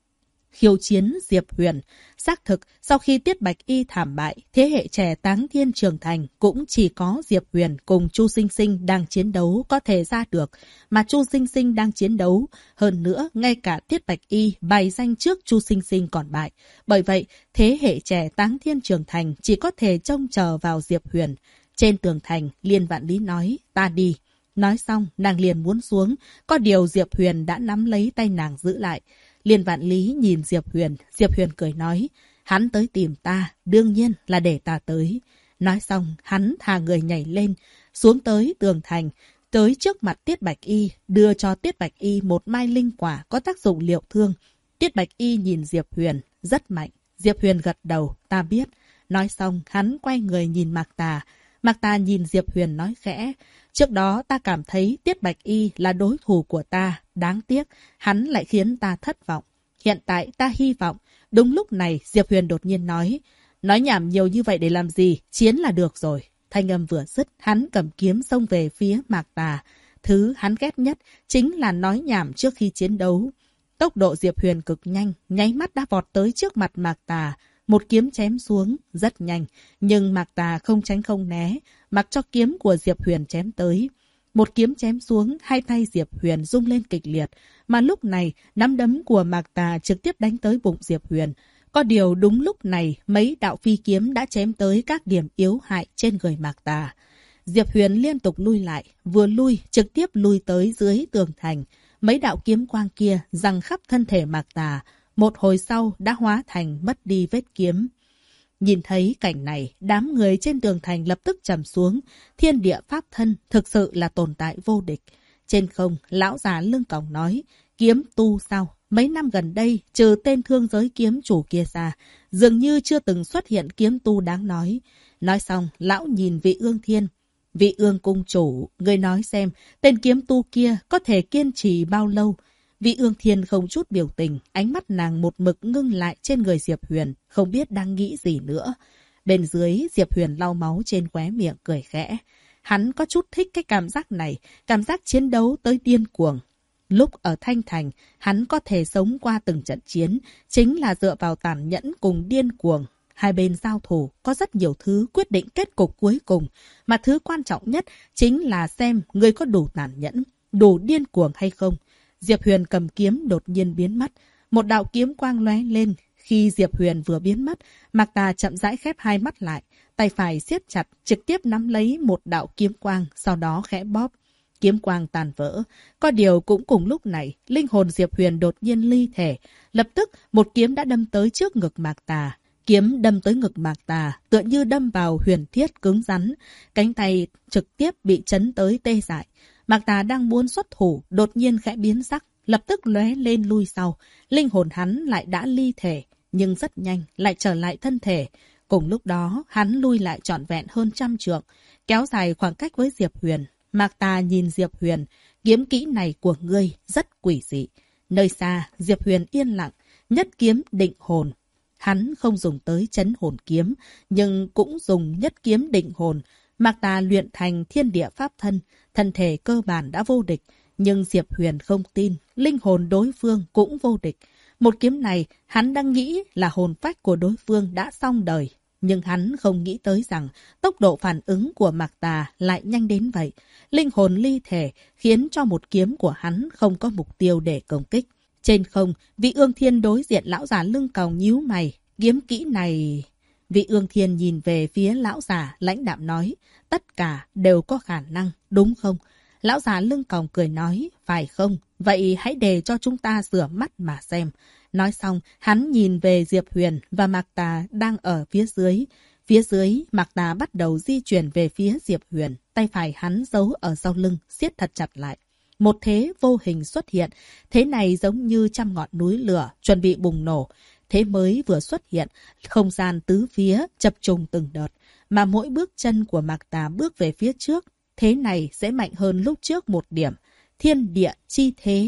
Khiêu chiến Diệp Huyền. Xác thực, sau khi Tiết Bạch Y thảm bại, thế hệ trẻ Táng Thiên trưởng thành cũng chỉ có Diệp Huyền cùng Chu Sinh Sinh đang chiến đấu có thể ra được, mà Chu Sinh Sinh đang chiến đấu. Hơn nữa, ngay cả Tiết Bạch Y bài danh trước Chu Sinh Sinh còn bại. Bởi vậy, thế hệ trẻ Táng Thiên trưởng thành chỉ có thể trông chờ vào Diệp Huyền. Trên tường thành, Liên Vạn Lý nói, ta đi. Nói xong, nàng liền muốn xuống, có điều Diệp Huyền đã nắm lấy tay nàng giữ lại. Liên Vạn Lý nhìn Diệp Huyền cười nói, hắn tới tìm ta, đương nhiên là để ta tới. Nói xong, hắn thả người nhảy lên, xuống tới tường thành, tới trước mặt Tiết Bạch Y, đưa cho Tiết Bạch Y một mai linh quả có tác dụng liệu thương. Tiết Bạch Y nhìn Diệp Huyền, rất mạnh. Diệp Huyền gật đầu, ta biết. Nói xong, hắn quay người nhìn Mạc Tà. Mạc Tà nhìn Diệp Huyền nói khẽ, trước đó ta cảm thấy Tiết Bạch Y là đối thủ của ta, đáng tiếc, hắn lại khiến ta thất vọng. Hiện tại ta hy vọng. Đúng lúc này, Diệp Huyền đột nhiên nói nhảm nhiều như vậy để làm gì, chiến là được rồi. Thanh âm vừa dứt, hắn cầm kiếm xông về phía Mạc Tà. Thứ hắn ghét nhất chính là nói nhảm trước khi chiến đấu. Tốc độ Diệp Huyền cực nhanh, nháy mắt đã vọt tới trước mặt Mạc Tà. Một kiếm chém xuống, rất nhanh, nhưng Mạc Tà không tránh không né, mặc cho kiếm của Diệp Huyền chém tới. Một kiếm chém xuống, hai tay Diệp Huyền rung lên kịch liệt, mà lúc này, nắm đấm của Mạc Tà trực tiếp đánh tới bụng Diệp Huyền. Có điều đúng lúc này, mấy đạo phi kiếm đã chém tới các điểm yếu hại trên người Mạc Tà. Diệp Huyền liên tục lui lại, vừa lui, trực tiếp lui tới dưới tường thành. Mấy đạo kiếm quang kia giằng khắp thân thể Mạc Tà, một hồi sau đã hóa thành mất đi vết kiếm. Nhìn thấy cảnh này, đám người trên tường thành lập tức trầm xuống. Thiên địa pháp thân thực sự là tồn tại vô địch. Trên không, lão già lưng còng nói, kiếm tu sao? Mấy năm gần đây, trừ tên thương giới kiếm chủ kia ra, dường như chưa từng xuất hiện kiếm tu đáng nói. Nói xong, lão nhìn Vị Ương Thiên. Vị Ương cung chủ, người nói xem, tên kiếm tu kia có thể kiên trì bao lâu? Vị Ương Thiên không chút biểu tình, ánh mắt nàng một mực ngưng lại trên người Diệp Huyền, không biết đang nghĩ gì nữa. Bên dưới, Diệp Huyền lau máu trên khóe miệng cười khẽ. Hắn có chút thích cái cảm giác này, cảm giác chiến đấu tới điên cuồng. Lúc ở Thanh Thành, hắn có thể sống qua từng trận chiến, chính là dựa vào tàn nhẫn cùng điên cuồng. Hai bên giao thủ, có rất nhiều thứ quyết định kết cục cuối cùng, mà thứ quan trọng nhất chính là xem người có đủ tàn nhẫn, đủ điên cuồng hay không. Diệp Huyền cầm kiếm đột nhiên biến mất, một đạo kiếm quang lóe lên. Khi Diệp Huyền vừa biến mất, Mạc Tà chậm rãi khép hai mắt lại, tay phải siết chặt, trực tiếp nắm lấy một đạo kiếm quang, sau đó khẽ bóp. Kiếm quang tàn vỡ. Có điều cũng cùng lúc này, linh hồn Diệp Huyền đột nhiên ly thể. Lập tức, một kiếm đã đâm tới trước ngực Mạc Tà. Kiếm đâm tới ngực Mạc Tà, tựa như đâm vào huyền thiết cứng rắn. Cánh tay trực tiếp bị chấn tới tê dại. Mạc Tà đang muốn xuất thủ, đột nhiên khẽ biến sắc, lập tức lóe lên lui sau. Linh hồn hắn lại đã ly thể, nhưng rất nhanh lại trở lại thân thể. Cùng lúc đó, hắn lui lại trọn vẹn hơn 100 trượng, kéo dài khoảng cách với Diệp Huyền. Mạc Tà nhìn Diệp Huyền, kiếm kỹ này của ngươi rất quỷ dị. Nơi xa, Diệp Huyền yên lặng, nhất kiếm định hồn. Hắn không dùng tới chấn hồn kiếm, nhưng cũng dùng nhất kiếm định hồn. Mạc Tà luyện thành thiên địa pháp thân, thân thể cơ bản đã vô địch. Nhưng Diệp Huyền không tin, linh hồn đối phương cũng vô địch. Một kiếm này, hắn đang nghĩ là hồn phách của đối phương đã xong đời. Nhưng hắn không nghĩ tới rằng tốc độ phản ứng của Mạc Tà lại nhanh đến vậy. Linh hồn ly thể khiến cho một kiếm của hắn không có mục tiêu để công kích. Trên không, Vị Ương Thiên đối diện lão già lưng còng nhíu mày. Kiếm kỹ này... Vị Ương Thiên nhìn về phía lão già lãnh đạm nói, tất cả đều có khả năng, đúng không? Lão già lưng còng cười nói, phải không? Vậy hãy để cho chúng ta rửa mắt mà xem. Nói xong, hắn nhìn về Diệp Huyền và Mạc Tà đang ở phía dưới. Phía dưới, Mạc Tà bắt đầu di chuyển về phía Diệp Huyền. Tay phải hắn giấu ở sau lưng, siết thật chặt lại. Một thế vô hình xuất hiện. Thế này giống như trăm ngọn núi lửa, chuẩn bị bùng nổ. Thế mới vừa xuất hiện, không gian tứ phía, chập trùng từng đợt. Mà mỗi bước chân của Mạc Tà bước về phía trước, thế này sẽ mạnh hơn lúc trước một điểm. Thiên địa chi thế.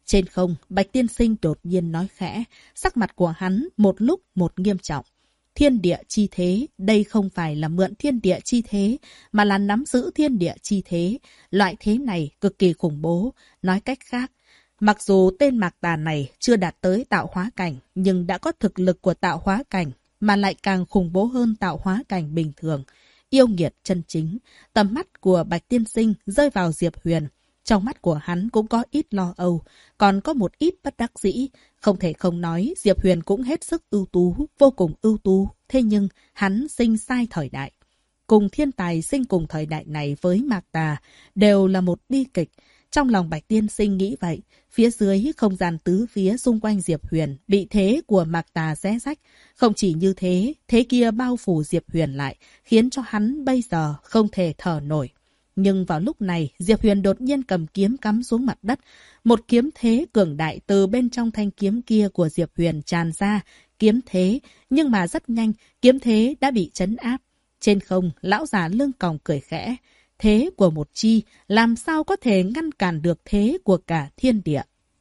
Trên không, Bạch Tiên Sinh đột nhiên nói khẽ, sắc mặt của hắn một lúc một nghiêm trọng. Thiên địa chi thế, đây không phải là mượn thiên địa chi thế, mà là nắm giữ thiên địa chi thế. Loại thế này cực kỳ khủng bố. Nói cách khác, mặc dù tên Mạc Tà này chưa đạt tới tạo hóa cảnh, nhưng đã có thực lực của tạo hóa cảnh, mà lại càng khủng bố hơn tạo hóa cảnh bình thường. Yêu nghiệt chân chính, tầm mắt của Bạch Tiên Sinh rơi vào Diệp Huyền. Trong mắt của hắn cũng có ít lo âu, còn có một ít bất đắc dĩ. Không thể không nói, Diệp Huyền cũng hết sức ưu tú, vô cùng ưu tú. Thế nhưng, hắn sinh sai thời đại. Cùng thiên tài sinh cùng thời đại này với Mạc Tà đều là một bi kịch. Trong lòng Bạch Tiên Sinh nghĩ vậy, phía dưới không gian tứ phía xung quanh Diệp Huyền bị thế của Mạc Tà xé rách. Không chỉ như thế, thế kia bao phủ Diệp Huyền lại, khiến cho hắn bây giờ không thể thở nổi. Nhưng vào lúc này, Diệp Huyền đột nhiên cầm kiếm cắm xuống mặt đất. Một kiếm thế cường đại từ bên trong thanh kiếm kia của Diệp Huyền tràn ra. Kiếm thế, nhưng mà rất nhanh, kiếm thế đã bị trấn áp. Trên không, lão già lưng còng cười khẽ. Thế của một chi, làm sao có thể ngăn cản được thế của cả thiên địa?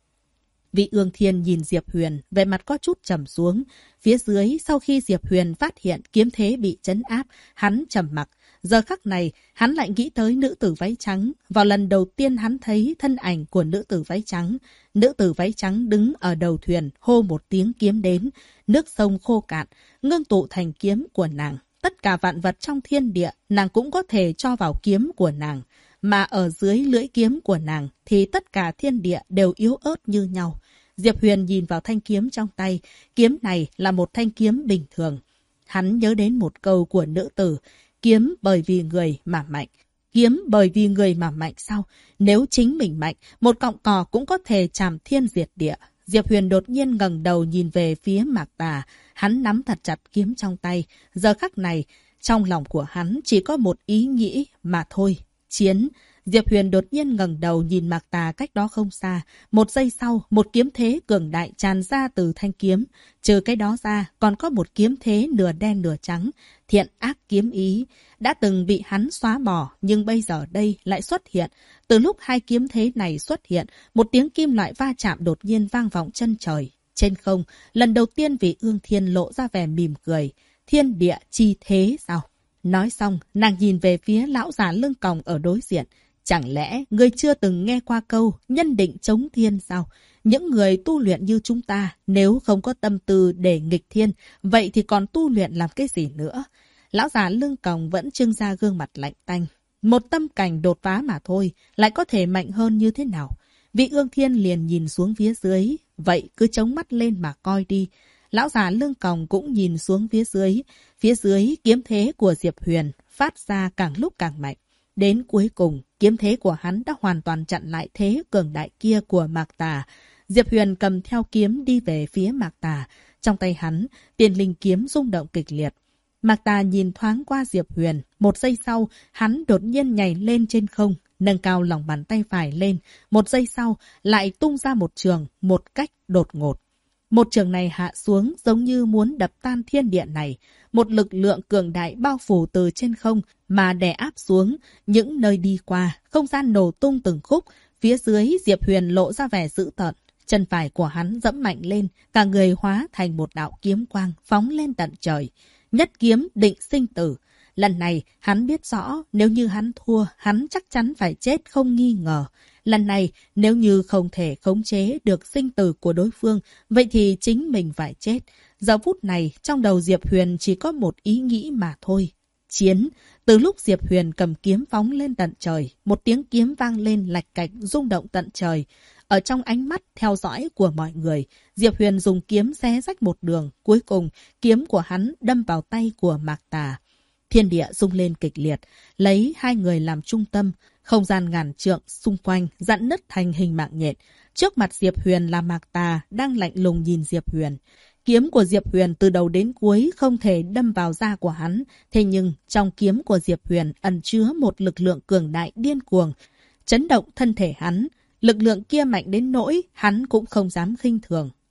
Vị Ương Thiên nhìn Diệp Huyền, vẻ mặt có chút trầm xuống. Phía dưới, sau khi Diệp Huyền phát hiện kiếm thế bị trấn áp, hắn trầm mặc. Giờ khắc này, hắn lại nghĩ tới nữ tử váy trắng. Vào lần đầu tiên hắn thấy thân ảnh của nữ tử váy trắng. Nữ tử váy trắng đứng ở đầu thuyền, hô một tiếng kiếm đến. Nước sông khô cạn, ngưng tụ thành kiếm của nàng. Tất cả vạn vật trong thiên địa, nàng cũng có thể cho vào kiếm của nàng. Mà ở dưới lưỡi kiếm của nàng, thì tất cả thiên địa đều yếu ớt như nhau. Diệp Huyền nhìn vào thanh kiếm trong tay. Kiếm này là một thanh kiếm bình thường. Hắn nhớ đến một câu của nữ tử. Kiếm bởi vì người mà mạnh. Kiếm bởi vì người mà mạnh sao? Nếu chính mình mạnh, một cọng cỏ cũng có thể trảm thiên diệt địa. Diệp Huyền đột nhiên ngẩng đầu nhìn về phía Mạc Tà. Hắn nắm thật chặt kiếm trong tay. Giờ khắc này, trong lòng của hắn chỉ có một ý nghĩ mà thôi. Chiến. Diệp Huyền đột nhiên ngẩng đầu nhìn Mạc Tà cách đó không xa. Một giây sau, một kiếm thế cường đại tràn ra từ thanh kiếm. Trừ cái đó ra, còn có một kiếm thế nửa đen nửa trắng. Thiện ác kiếm ý. Đã từng bị hắn xóa bỏ, nhưng bây giờ đây lại xuất hiện. Từ lúc hai kiếm thế này xuất hiện, một tiếng kim loại va chạm đột nhiên vang vọng chân trời. Trên không, lần đầu tiên Vị Ương Thiên lộ ra vẻ mỉm cười. Thiên địa chi thế sao? Nói xong, nàng nhìn về phía lão già lưng còng ở đối diện. Chẳng lẽ ngươi chưa từng nghe qua câu nhân định chống thiên sao? Những người tu luyện như chúng ta, nếu không có tâm tư để nghịch thiên, vậy thì còn tu luyện làm cái gì nữa? Lão già lưng còng vẫn trưng ra gương mặt lạnh tanh. Một tâm cảnh đột phá mà thôi, lại có thể mạnh hơn như thế nào? Vị Ương Thiên liền nhìn xuống phía dưới, vậy cứ chống mắt lên mà coi đi. Lão già lưng còng cũng nhìn xuống phía dưới kiếm thế của Diệp Huyền phát ra càng lúc càng mạnh. Đến cuối cùng, kiếm thế của hắn đã hoàn toàn chặn lại thế cường đại kia của Mạc Tà. Diệp Huyền cầm theo kiếm đi về phía Mạc Tà. Trong tay hắn, Tiên Linh kiếm rung động kịch liệt. Mạc Tà nhìn thoáng qua Diệp Huyền. Một giây sau, hắn đột nhiên nhảy lên trên không, nâng cao lòng bàn tay phải lên. Một giây sau, lại tung ra một trường, một cách đột ngột. Một trường này hạ xuống giống như muốn đập tan thiên địa này. Một lực lượng cường đại bao phủ từ trên không mà đè áp xuống. Những nơi đi qua, không gian nổ tung từng khúc. Phía dưới Diệp Huyền lộ ra vẻ dữ tợn. Chân phải của hắn dẫm mạnh lên, cả người hóa thành một đạo kiếm quang phóng lên tận trời. Nhất kiếm định sinh tử. Lần này hắn biết rõ nếu như hắn thua, hắn chắc chắn phải chết không nghi ngờ. Lần này nếu như không thể khống chế được sinh tử của đối phương, vậy thì chính mình phải chết. Giờ phút này trong đầu Diệp Huyền chỉ có một ý nghĩ mà thôi. Chiến. Từ lúc Diệp Huyền cầm kiếm phóng lên tận trời, một tiếng kiếm vang lên lạch cạch rung động tận trời. Ở trong ánh mắt theo dõi của mọi người, Diệp Huyền dùng kiếm xé rách một đường. Cuối cùng, kiếm của hắn đâm vào tay của Mạc Tà. Thiên địa rung lên kịch liệt, lấy hai người làm trung tâm. Không gian ngàn trượng xung quanh dặn nứt thành hình mạng nhện. Trước mặt Diệp Huyền là Mạc Tà đang lạnh lùng nhìn Diệp Huyền. Kiếm của Diệp Huyền từ đầu đến cuối không thể đâm vào da của hắn. Thế nhưng trong kiếm của Diệp Huyền ẩn chứa một lực lượng cường đại điên cuồng, chấn động thân thể hắn. Lực lượng kia mạnh đến nỗi hắn cũng không dám khinh thường.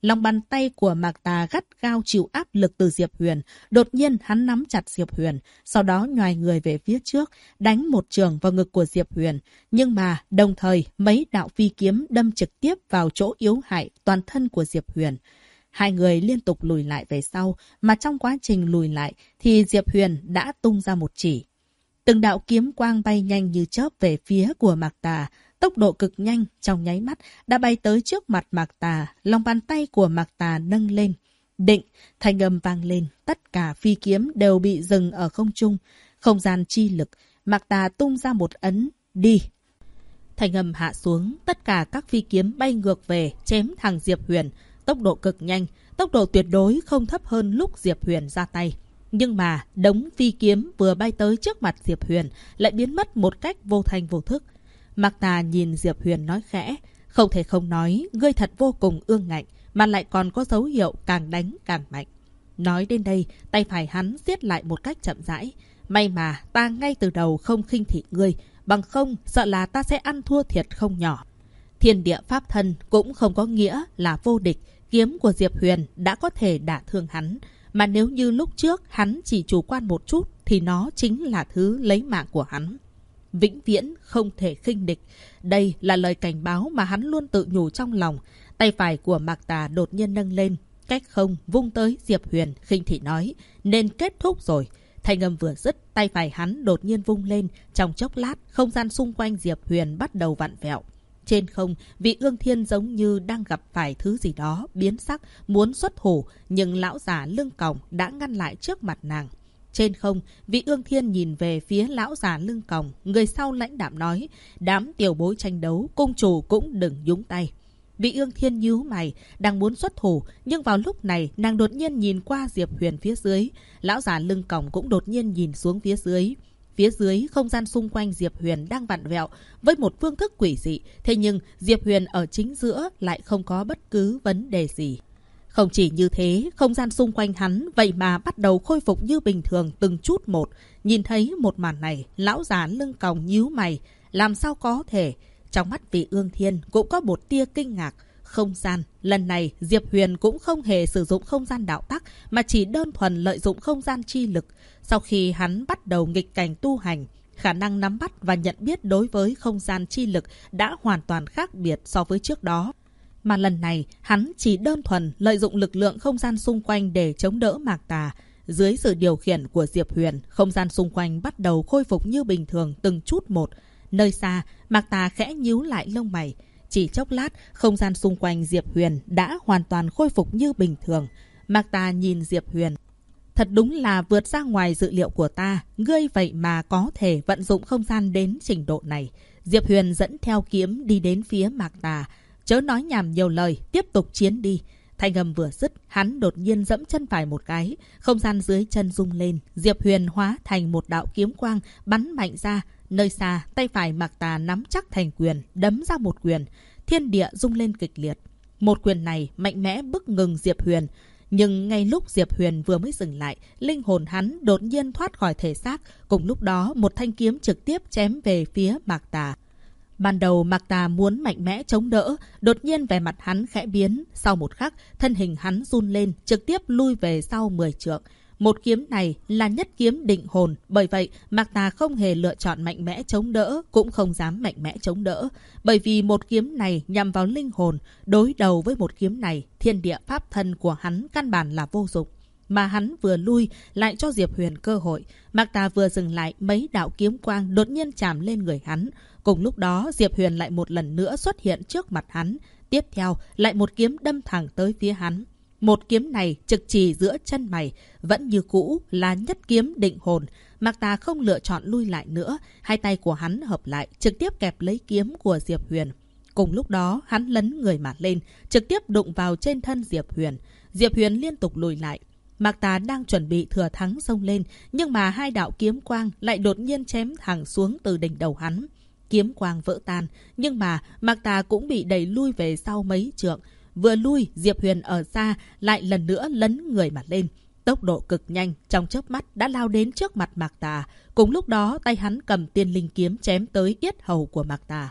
Lòng bàn tay của Mạc Tà gắt gao chịu áp lực từ Diệp Huyền. Đột nhiên hắn nắm chặt Diệp Huyền, sau đó nhoài người về phía trước, đánh một chưởng vào ngực của Diệp Huyền. Nhưng mà đồng thời mấy đạo phi kiếm đâm trực tiếp vào chỗ yếu hại toàn thân của Diệp Huyền. Hai người liên tục lùi lại về sau, mà trong quá trình lùi lại thì Diệp Huyền đã tung ra một chỉ. Từng đạo kiếm quang bay nhanh như chớp về phía của Mạc Tà, tốc độ cực nhanh, trong nháy mắt đã bay tới trước mặt Mạc Tà. Lòng bàn tay của Mạc Tà nâng lên. Định, thanh âm vang lên, tất cả phi kiếm đều bị dừng ở không trung. Không gian chi lực, Mạc Tà tung ra một ấn, đi. Thanh âm hạ xuống, tất cả các phi kiếm bay ngược về, chém thẳng Diệp Huyền. Tốc độ cực nhanh, tốc độ tuyệt đối không thấp hơn lúc Diệp Huyền ra tay. Nhưng mà đống phi kiếm vừa bay tới trước mặt Diệp Huyền lại biến mất một cách vô thanh vô thức. Mạc Tà nhìn Diệp Huyền nói khẽ, không thể không nói, ngươi thật vô cùng ương ngạnh, mà lại còn có dấu hiệu càng đánh càng mạnh. Nói đến đây, tay phải hắn siết lại một cách chậm rãi. May mà ta ngay từ đầu không khinh thị ngươi, bằng không sợ là ta sẽ ăn thua thiệt không nhỏ. Thiên địa pháp thân cũng không có nghĩa là vô địch, kiếm của Diệp Huyền đã có thể đả thương hắn. Mà nếu như lúc trước hắn chỉ chủ quan một chút thì nó chính là thứ lấy mạng của hắn. Vĩnh viễn không thể khinh địch. Đây là lời cảnh báo mà hắn luôn tự nhủ trong lòng. Tay phải của Mạc Tà đột nhiên nâng lên, cách không vung tới Diệp Huyền, khinh thị nói, nên kết thúc rồi. Thanh âm vừa dứt, tay phải hắn đột nhiên vung lên, trong chốc lát, không gian xung quanh Diệp Huyền bắt đầu vặn vẹo. Trên không, vị Ương Thiên giống như đang gặp phải thứ gì đó, biến sắc, muốn xuất thủ, nhưng lão già lưng còng đã ngăn lại trước mặt nàng. Trên không, vị Ương Thiên nhìn về phía lão già lưng còng, người sau lãnh đạm nói, đám tiểu bối tranh đấu, cung chủ cũng đừng nhúng tay. Vị Ương Thiên nhíu mày, đang muốn xuất thủ, nhưng vào lúc này, nàng đột nhiên nhìn qua Diệp Huyền phía dưới. Lão già lưng còng cũng đột nhiên nhìn xuống phía dưới. Phía dưới, không gian xung quanh Diệp Huyền đang vặn vẹo với một phương thức quỷ dị. Thế nhưng, Diệp Huyền ở chính giữa lại không có bất cứ vấn đề gì. Không chỉ như thế, không gian xung quanh hắn vậy mà bắt đầu khôi phục như bình thường từng chút một. Nhìn thấy một màn này, lão già lưng còng nhíu mày. Làm sao có thể? Trong mắt vị Ương Thiên cũng có một tia kinh ngạc. Không gian, lần này Diệp Huyền cũng không hề sử dụng không gian đạo tắc mà chỉ đơn thuần lợi dụng không gian chi lực. Sau khi hắn bắt đầu nghịch cảnh tu hành, khả năng nắm bắt và nhận biết đối với không gian chi lực đã hoàn toàn khác biệt so với trước đó. Mà lần này, hắn chỉ đơn thuần lợi dụng lực lượng không gian xung quanh để chống đỡ Mạc Tà. Dưới sự điều khiển của Diệp Huyền, không gian xung quanh bắt đầu khôi phục như bình thường từng chút một. Nơi xa, Mạc Tà khẽ nhíu lại lông mày. Chỉ chốc lát, không gian xung quanh Diệp Huyền đã hoàn toàn khôi phục như bình thường. Mạc Tà nhìn Diệp Huyền. Thật đúng là vượt ra ngoài dự liệu của ta, ngươi vậy mà có thể vận dụng không gian đến trình độ này. Diệp Huyền dẫn theo kiếm đi đến phía Mạc Tà. Chớ nói nhảm nhiều lời, tiếp tục chiến đi. Thanh âm vừa dứt, hắn đột nhiên dẫm chân phải một cái. Không gian dưới chân rung lên, Diệp Huyền hóa thành một đạo kiếm quang bắn mạnh ra. Nơi xa, tay phải Mạc Tà nắm chắc thành quyền, đấm ra một quyền. Thiên địa rung lên kịch liệt. Một quyền này mạnh mẽ bức ngừng Diệp Huyền. Nhưng ngay lúc Diệp Huyền vừa mới dừng lại, linh hồn hắn đột nhiên thoát khỏi thể xác. Cùng lúc đó, một thanh kiếm trực tiếp chém về phía Mạc Tà. Ban đầu Mạc Tà muốn mạnh mẽ chống đỡ, đột nhiên vẻ mặt hắn khẽ biến. Sau một khắc, thân hình hắn run lên, trực tiếp lui về sau 10 trượng. Một kiếm này là nhất kiếm định hồn, bởi vậy Mạc Tà không hề lựa chọn mạnh mẽ chống đỡ, cũng không dám mạnh mẽ chống đỡ. Bởi vì một kiếm này nhằm vào linh hồn, đối đầu với một kiếm này, thiên địa pháp thân của hắn căn bản là vô dụng. Mà hắn vừa lui lại cho Diệp Huyền cơ hội. Mạc Tà vừa dừng lại, mấy đạo kiếm quang đột nhiên chạm lên người hắn. Cùng lúc đó, Diệp Huyền lại một lần nữa xuất hiện trước mặt hắn. Tiếp theo, lại một kiếm đâm thẳng tới phía hắn. Một kiếm này trực chỉ giữa chân mày, vẫn như cũ là nhất kiếm định hồn. Mạc Tà không lựa chọn lui lại nữa, hai tay của hắn hợp lại, trực tiếp kẹp lấy kiếm của Diệp Huyền. Cùng lúc đó, hắn lấn người mà lên, trực tiếp đụng vào trên thân Diệp Huyền. Diệp Huyền liên tục lùi lại. Mạc Tà đang chuẩn bị thừa thắng xông lên, nhưng mà hai đạo kiếm quang lại đột nhiên chém thẳng xuống từ đỉnh đầu hắn. Kiếm quang vỡ tan, nhưng mà Mạc Tà cũng bị đẩy lui về sau mấy trượng. Vừa lui, Diệp Huyền ở xa lại lần nữa lấn người mà lên. Tốc độ cực nhanh, trong chớp mắt đã lao đến trước mặt Mạc Tà. Cùng lúc đó, tay hắn cầm tiên linh kiếm chém tới yết hầu của Mạc Tà.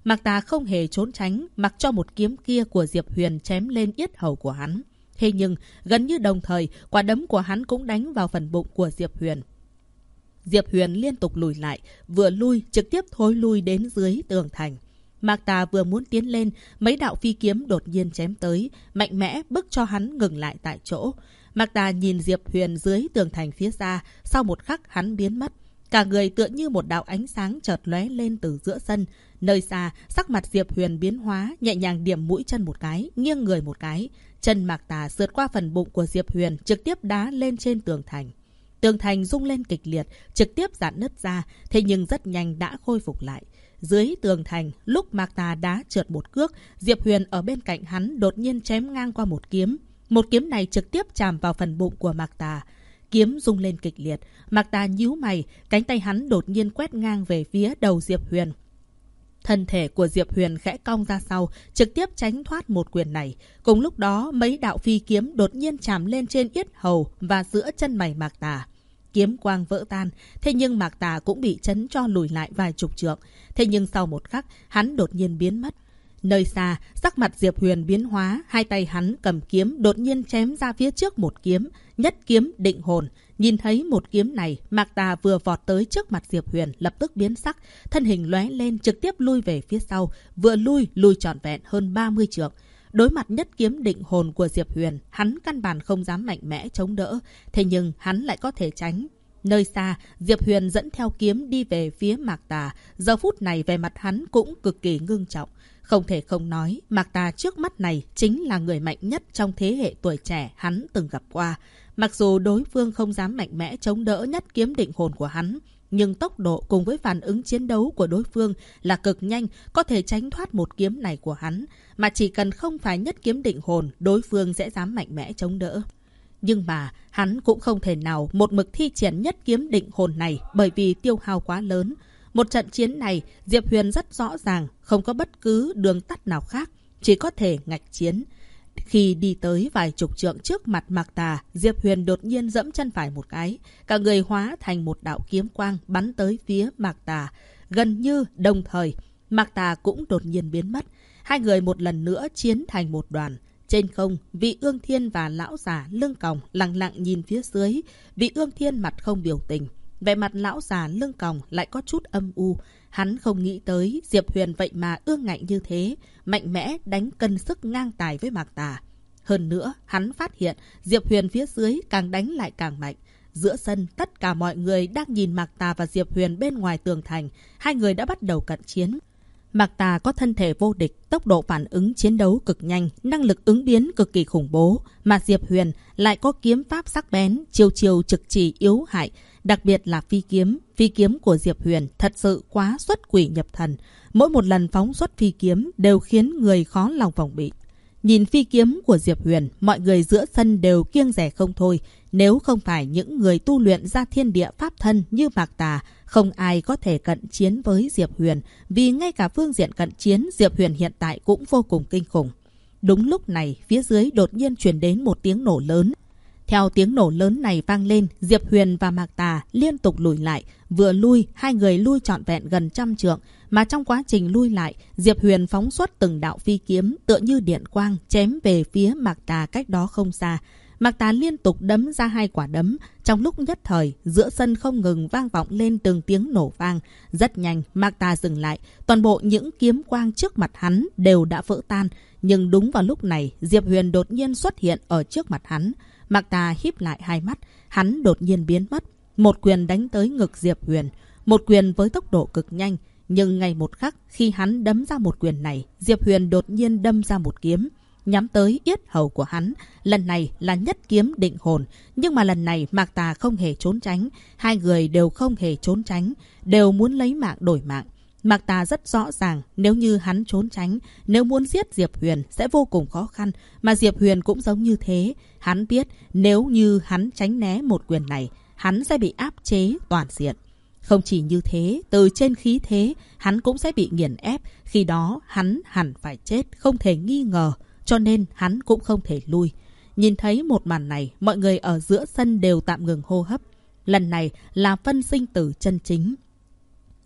Mạc Tà không hề trốn tránh, mặc cho một kiếm kia của Diệp Huyền chém lên yết hầu của hắn. Thế nhưng, gần như đồng thời, quả đấm của hắn cũng đánh vào phần bụng của Diệp Huyền. Diệp Huyền liên tục lùi lại, vừa lui trực tiếp thối lui đến dưới tường thành. Mạc Tà vừa muốn tiến lên, mấy đạo phi kiếm đột nhiên chém tới, mạnh mẽ bức cho hắn ngừng lại tại chỗ. Mạc Tà nhìn Diệp Huyền dưới tường thành phía xa, sau một khắc hắn biến mất. Cả người tựa như một đạo ánh sáng chợt lóe lên từ giữa sân. Nơi xa, sắc mặt Diệp Huyền biến hóa, nhẹ nhàng điểm mũi chân một cái, nghiêng người một cái. Chân Mạc Tà sượt qua phần bụng của Diệp Huyền, trực tiếp đá lên trên tường thành. Tường thành rung lên kịch liệt, trực tiếp rạn nứt ra, thế nhưng rất nhanh đã khôi phục lại. Dưới tường thành, lúc Mạc Tà đá trượt một cước, Diệp Huyền ở bên cạnh hắn đột nhiên chém ngang qua một kiếm. Một kiếm này trực tiếp chạm vào phần bụng của Mạc Tà. Kiếm rung lên kịch liệt, Mạc Tà nhíu mày, cánh tay hắn đột nhiên quét ngang về phía đầu Diệp Huyền. Thân thể của Diệp Huyền khẽ cong ra sau, trực tiếp tránh thoát một quyền này. Cùng lúc đó, mấy đạo phi kiếm đột nhiên chạm lên trên yết hầu và giữa chân mày Mạc Tà. Kiếm quang vỡ tan, thế nhưng Mạc Tà cũng bị chấn cho lùi lại vài chục trượng. Thế nhưng sau một khắc, hắn đột nhiên biến mất. Nơi xa, sắc mặt Diệp Huyền biến hóa, hai tay hắn cầm kiếm đột nhiên chém ra phía trước một kiếm, nhất kiếm định hồn. Nhìn thấy một kiếm này, Mạc Tà vừa vọt tới trước mặt Diệp Huyền, lập tức biến sắc, thân hình lóe lên trực tiếp lui về phía sau, vừa lui trọn vẹn hơn 30 trượng. Đối mặt nhất kiếm định hồn của Diệp Huyền, hắn căn bản không dám mạnh mẽ chống đỡ, thế nhưng hắn lại có thể tránh. Nơi xa, Diệp Huyền dẫn theo kiếm đi về phía Mạc Tà, giờ phút này về mặt hắn cũng cực kỳ ngưng trọng. Không thể không nói, Mạc Tà trước mắt này chính là người mạnh nhất trong thế hệ tuổi trẻ hắn từng gặp qua. Mặc dù đối phương không dám mạnh mẽ chống đỡ nhất kiếm định hồn của hắn, nhưng tốc độ cùng với phản ứng chiến đấu của đối phương là cực nhanh, có thể tránh thoát một kiếm này của hắn. Mà chỉ cần không phải nhất kiếm định hồn, đối phương sẽ dám mạnh mẽ chống đỡ. Nhưng mà hắn cũng không thể nào một mực thi triển nhất kiếm định hồn này bởi vì tiêu hao quá lớn. Một trận chiến này, Diệp Huyền rất rõ ràng, không có bất cứ đường tắt nào khác, chỉ có thể ngạch chiến. Khi đi tới vài chục trượng trước mặt Mạc Tà, Diệp Huyền đột nhiên dẫm chân phải một cái. Cả người hóa thành một đạo kiếm quang bắn tới phía Mạc Tà. Gần như đồng thời, Mạc Tà cũng đột nhiên biến mất. Hai người một lần nữa chiến thành một đoàn. Trên không, Vị Ương Thiên và lão già lưng còng lặng lặng nhìn phía dưới. Vị Ương Thiên mặt không biểu tình. Vẻ mặt lão già lưng còng lại có chút âm u. Hắn không nghĩ tới Diệp Huyền vậy mà ương ngạnh như thế, mạnh mẽ đánh cân sức ngang tài với Mạc Tà. Hơn nữa, hắn phát hiện Diệp Huyền phía dưới càng đánh lại càng mạnh. Giữa sân, tất cả mọi người đang nhìn Mạc Tà và Diệp Huyền bên ngoài tường thành. Hai người đã bắt đầu cận chiến. Mạc Tà có thân thể vô địch, tốc độ phản ứng chiến đấu cực nhanh, năng lực ứng biến cực kỳ khủng bố. Mà Diệp Huyền lại có kiếm pháp sắc bén, chiêu chiêu trực chỉ yếu hại. Đặc biệt là phi kiếm của Diệp Huyền thật sự quá xuất quỷ nhập thần. Mỗi một lần phóng xuất phi kiếm đều khiến người khó lòng phòng bị. Nhìn phi kiếm của Diệp Huyền, mọi người giữa sân đều kiêng dè không thôi. Nếu không phải những người tu luyện ra thiên địa pháp thân như Mạc Tà, không ai có thể cận chiến với Diệp Huyền. Vì ngay cả phương diện cận chiến, Diệp Huyền hiện tại cũng vô cùng kinh khủng. Đúng lúc này, phía dưới đột nhiên truyền đến một tiếng nổ lớn. Theo tiếng nổ lớn này vang lên, Diệp Huyền và Mạc Tà liên tục lùi lại. Vừa lui, hai người lui trọn vẹn gần 100 trượng. Mà trong quá trình lui lại, Diệp Huyền phóng xuất từng đạo phi kiếm tựa như điện quang chém về phía Mạc Tà cách đó không xa. Mạc Tà liên tục đấm ra 2 quả đấm. Trong lúc nhất thời, giữa sân không ngừng vang vọng lên từng tiếng nổ vang. Rất nhanh, Mạc Tà dừng lại. Toàn bộ những kiếm quang trước mặt hắn đều đã vỡ tan. Nhưng đúng vào lúc này, Diệp Huyền đột nhiên xuất hiện ở trước mặt hắn. Mạc Tà híp lại hai mắt, hắn đột nhiên biến mất. Một quyền đánh tới ngực Diệp Huyền, một quyền với tốc độ cực nhanh. Nhưng ngay một khắc, khi hắn đấm ra một quyền này, Diệp Huyền đột nhiên đâm ra một kiếm, nhắm tới yết hầu của hắn. Lần này là nhất kiếm định hồn, nhưng mà lần này Mạc Tà không hề trốn tránh. Hai người đều không hề trốn tránh, đều muốn lấy mạng đổi mạng. Mạc Tà rất rõ ràng, nếu như hắn trốn tránh, nếu muốn giết Diệp Huyền sẽ vô cùng khó khăn, mà Diệp Huyền cũng giống như thế. Hắn biết nếu như hắn tránh né một quyền này, hắn sẽ bị áp chế toàn diện. Không chỉ như thế, từ trên khí thế, hắn cũng sẽ bị nghiền ép, khi đó hắn hẳn phải chết, không thể nghi ngờ, cho nên hắn cũng không thể lui. Nhìn thấy một màn này, mọi người ở giữa sân đều tạm ngừng hô hấp. Lần này là phân sinh tử chân chính.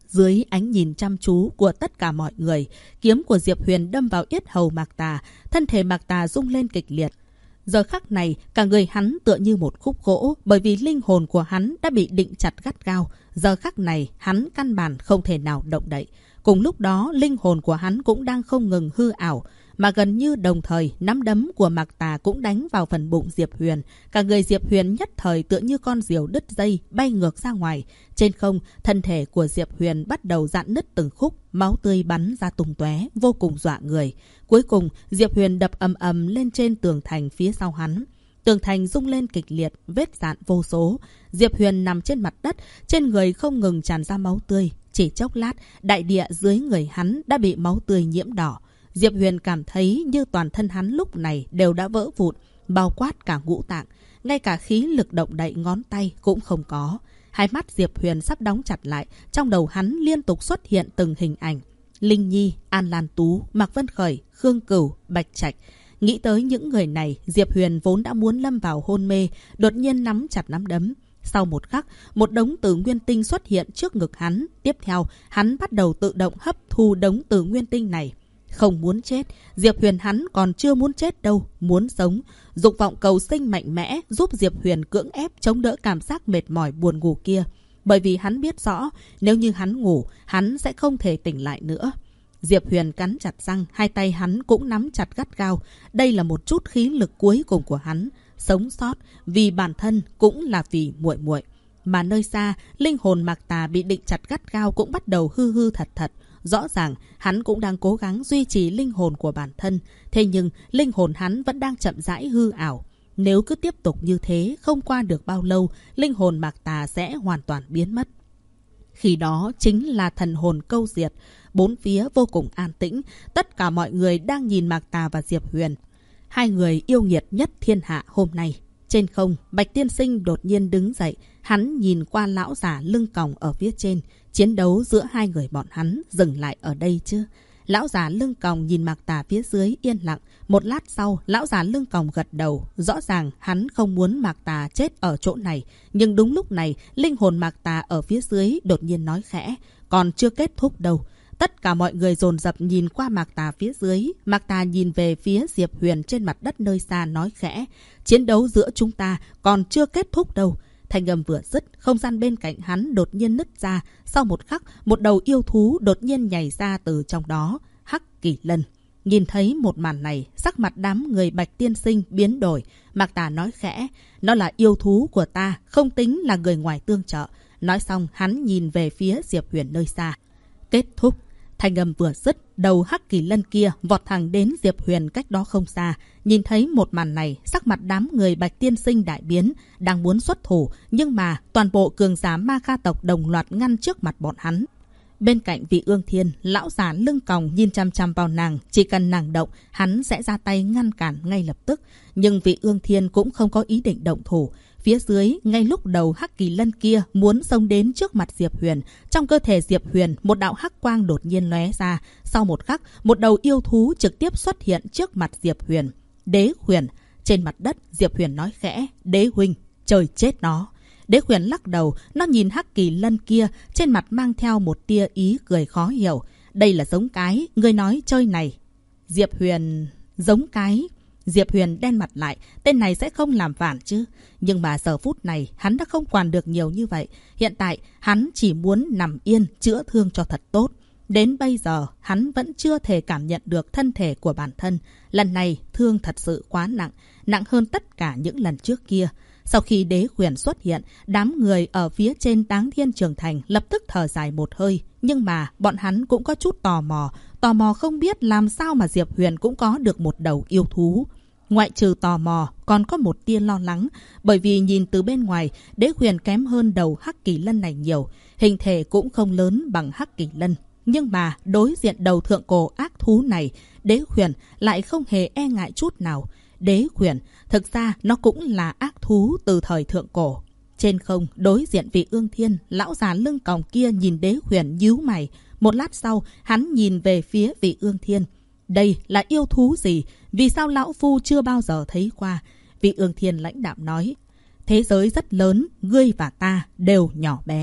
Dưới ánh nhìn chăm chú của tất cả mọi người, kiếm của Diệp Huyền đâm vào yết hầu Mạc Tà, thân thể Mạc Tà rung lên kịch liệt. Giờ khắc này, cả người hắn tựa như một khúc gỗ, bởi vì linh hồn của hắn đã bị định chặt gắt gao. Giờ khắc này, hắn căn bản không thể nào động đậy. Cùng lúc đó, linh hồn của hắn cũng đang không ngừng hư ảo, mà gần như đồng thời, nắm đấm của Mạc Tà cũng đánh vào phần bụng Diệp Huyền. Cả người Diệp Huyền nhất thời tựa như con diều đứt dây, bay ngược ra ngoài. Trên không, thân thể của Diệp Huyền bắt đầu rạn nứt từng khúc, máu tươi bắn ra tung tóe, vô cùng dọa người. Cuối cùng, Diệp Huyền đập ầm ầm lên trên tường thành phía sau hắn. Tường thành rung lên kịch liệt, vết rạn vô số. Diệp Huyền nằm trên mặt đất, trên người không ngừng tràn ra máu tươi. Chỉ chốc lát, đại địa dưới người hắn đã bị máu tươi nhiễm đỏ. Diệp Huyền cảm thấy như toàn thân hắn lúc này đều đã vỡ vụn, bao quát cả ngũ tạng. Ngay cả khí lực động đậy ngón tay cũng không có. Hai mắt Diệp Huyền sắp đóng chặt lại, trong đầu hắn liên tục xuất hiện từng hình ảnh. Linh Nhi, An Lan Tú, Mạc Vân Khởi, Khương Cửu, Bạch Trạch. Nghĩ tới những người này, Diệp Huyền vốn đã muốn lâm vào hôn mê, đột nhiên nắm chặt nắm đấm. Sau một khắc, một đống tử nguyên tinh xuất hiện trước ngực hắn. Tiếp theo, hắn bắt đầu tự động hấp thu đống tử nguyên tinh này. Không muốn chết, Diệp Huyền hắn còn chưa muốn chết đâu, muốn sống. Dục vọng cầu sinh mạnh mẽ giúp Diệp Huyền cưỡng ép chống đỡ cảm giác mệt mỏi buồn ngủ kia. Bởi vì hắn biết rõ, nếu như hắn ngủ, hắn sẽ không thể tỉnh lại nữa. Diệp Huyền cắn chặt răng, hai tay hắn cũng nắm chặt gắt gao. Đây là một chút khí lực cuối cùng của hắn. Sống sót, vì bản thân cũng là vì muội muội. Mà nơi xa, linh hồn Mạc Tà bị định chặt gắt gao cũng bắt đầu hư hư thật thật. Rõ ràng, hắn cũng đang cố gắng duy trì linh hồn của bản thân. Thế nhưng, linh hồn hắn vẫn đang chậm rãi hư ảo. Nếu cứ tiếp tục như thế, không qua được bao lâu, linh hồn Mạc Tà sẽ hoàn toàn biến mất. Khi đó chính là thần hồn câu diệt. Bốn phía vô cùng an tĩnh. Tất cả mọi người đang nhìn Mạc Tà và Diệp Huyền. Hai người yêu nghiệt nhất thiên hạ hôm nay. Trên không, Bạch Tiên Sinh đột nhiên đứng dậy. Hắn nhìn qua lão già lưng còng ở phía trên. Chiến đấu giữa hai người bọn hắn dừng lại ở đây chứ? Lão già lưng còng nhìn Mạc Tà phía dưới yên lặng. Một lát sau, lão già lưng còng gật đầu. Rõ ràng hắn không muốn Mạc Tà chết ở chỗ này. Nhưng đúng lúc này, linh hồn Mạc Tà ở phía dưới đột nhiên nói khẽ. Còn chưa kết thúc đâu. Tất cả mọi người dồn dập nhìn qua Mạc Tà phía dưới. Mạc Tà nhìn về phía Diệp Huyền trên mặt đất nơi xa nói khẽ. Chiến đấu giữa chúng ta còn chưa kết thúc đâu. Thanh âm vừa dứt, không gian bên cạnh hắn đột nhiên nứt ra. Sau một khắc, một đầu yêu thú đột nhiên nhảy ra từ trong đó. Hắc Kỳ Lân. Nhìn thấy một màn này, sắc mặt đám người Bạch Tiên Sinh biến đổi. Mạc Tà nói khẽ. Nó là yêu thú của ta, không tính là người ngoài tương trợ. Nói xong, hắn nhìn về phía Diệp Huyền nơi xa. Kết thúc. Thanh âm vừa dứt, đầu Hắc Kỳ Lân kia vọt thẳng đến Diệp Huyền cách đó không xa. Nhìn thấy một màn này, sắc mặt đám người Bạch Tiên Sinh đại biến, đang muốn xuất thủ, nhưng mà toàn bộ cường giả Ma Kha tộc đồng loạt ngăn trước mặt bọn hắn. Bên cạnh Vị Ương Thiên, lão già lưng còng nhìn chăm chăm vào nàng, chỉ cần nàng động, hắn sẽ ra tay ngăn cản ngay lập tức. Nhưng Vị Ương Thiên cũng không có ý định động thủ. Phía dưới, ngay lúc đầu Hắc Kỳ Lân kia muốn xông đến trước mặt Diệp Huyền, trong cơ thể Diệp Huyền, một đạo hắc quang đột nhiên lóe ra. Sau một khắc, một đầu yêu thú trực tiếp xuất hiện trước mặt Diệp Huyền. Đế Huyền. Trên mặt đất, Diệp Huyền nói khẽ, Đế huynh, trời chết nó. Đế Huyền lắc đầu, nó nhìn Hắc Kỳ Lân kia, trên mặt mang theo một tia ý cười khó hiểu. Đây là giống cái, ngươi nói chơi này. Diệp Huyền, giống cái. Diệp Huyền đen mặt lại, tên này sẽ không làm phản chứ. Nhưng mà giờ phút này, hắn đã không quản được nhiều như vậy. Hiện tại, hắn chỉ muốn nằm yên, chữa thương cho thật tốt. Đến bây giờ, hắn vẫn chưa thể cảm nhận được thân thể của bản thân. Lần này, thương thật sự quá nặng, nặng hơn tất cả những lần trước kia. Sau khi Đế Huyền xuất hiện, đám người ở phía trên Táng Thiên Trường Thành lập tức thở dài một hơi. Nhưng mà, bọn hắn cũng có chút tò mò không biết làm sao mà Diệp Huyền cũng có được một đầu yêu thú. Ngoại trừ tò mò, còn có một tia lo lắng, bởi vì nhìn từ bên ngoài, Đế Huyền kém hơn đầu Hắc Kỳ Lân này nhiều, hình thể cũng không lớn bằng Hắc Kỳ Lân. Nhưng mà đối diện đầu thượng cổ ác thú này, Đế Huyền lại không hề e ngại chút nào. Đế Huyền, thực ra nó cũng là ác thú từ thời thượng cổ. Trên không, đối diện Vị Ương Thiên, lão già lưng còng kia nhìn Đế Huyền nhíu mày. Một lát sau, hắn nhìn về phía Vị Ương Thiên. Đây là yêu thú gì? Vì sao lão phu chưa bao giờ thấy qua? Vị Ương Thiên lãnh đạm nói. Thế giới rất lớn, ngươi và ta đều nhỏ bé.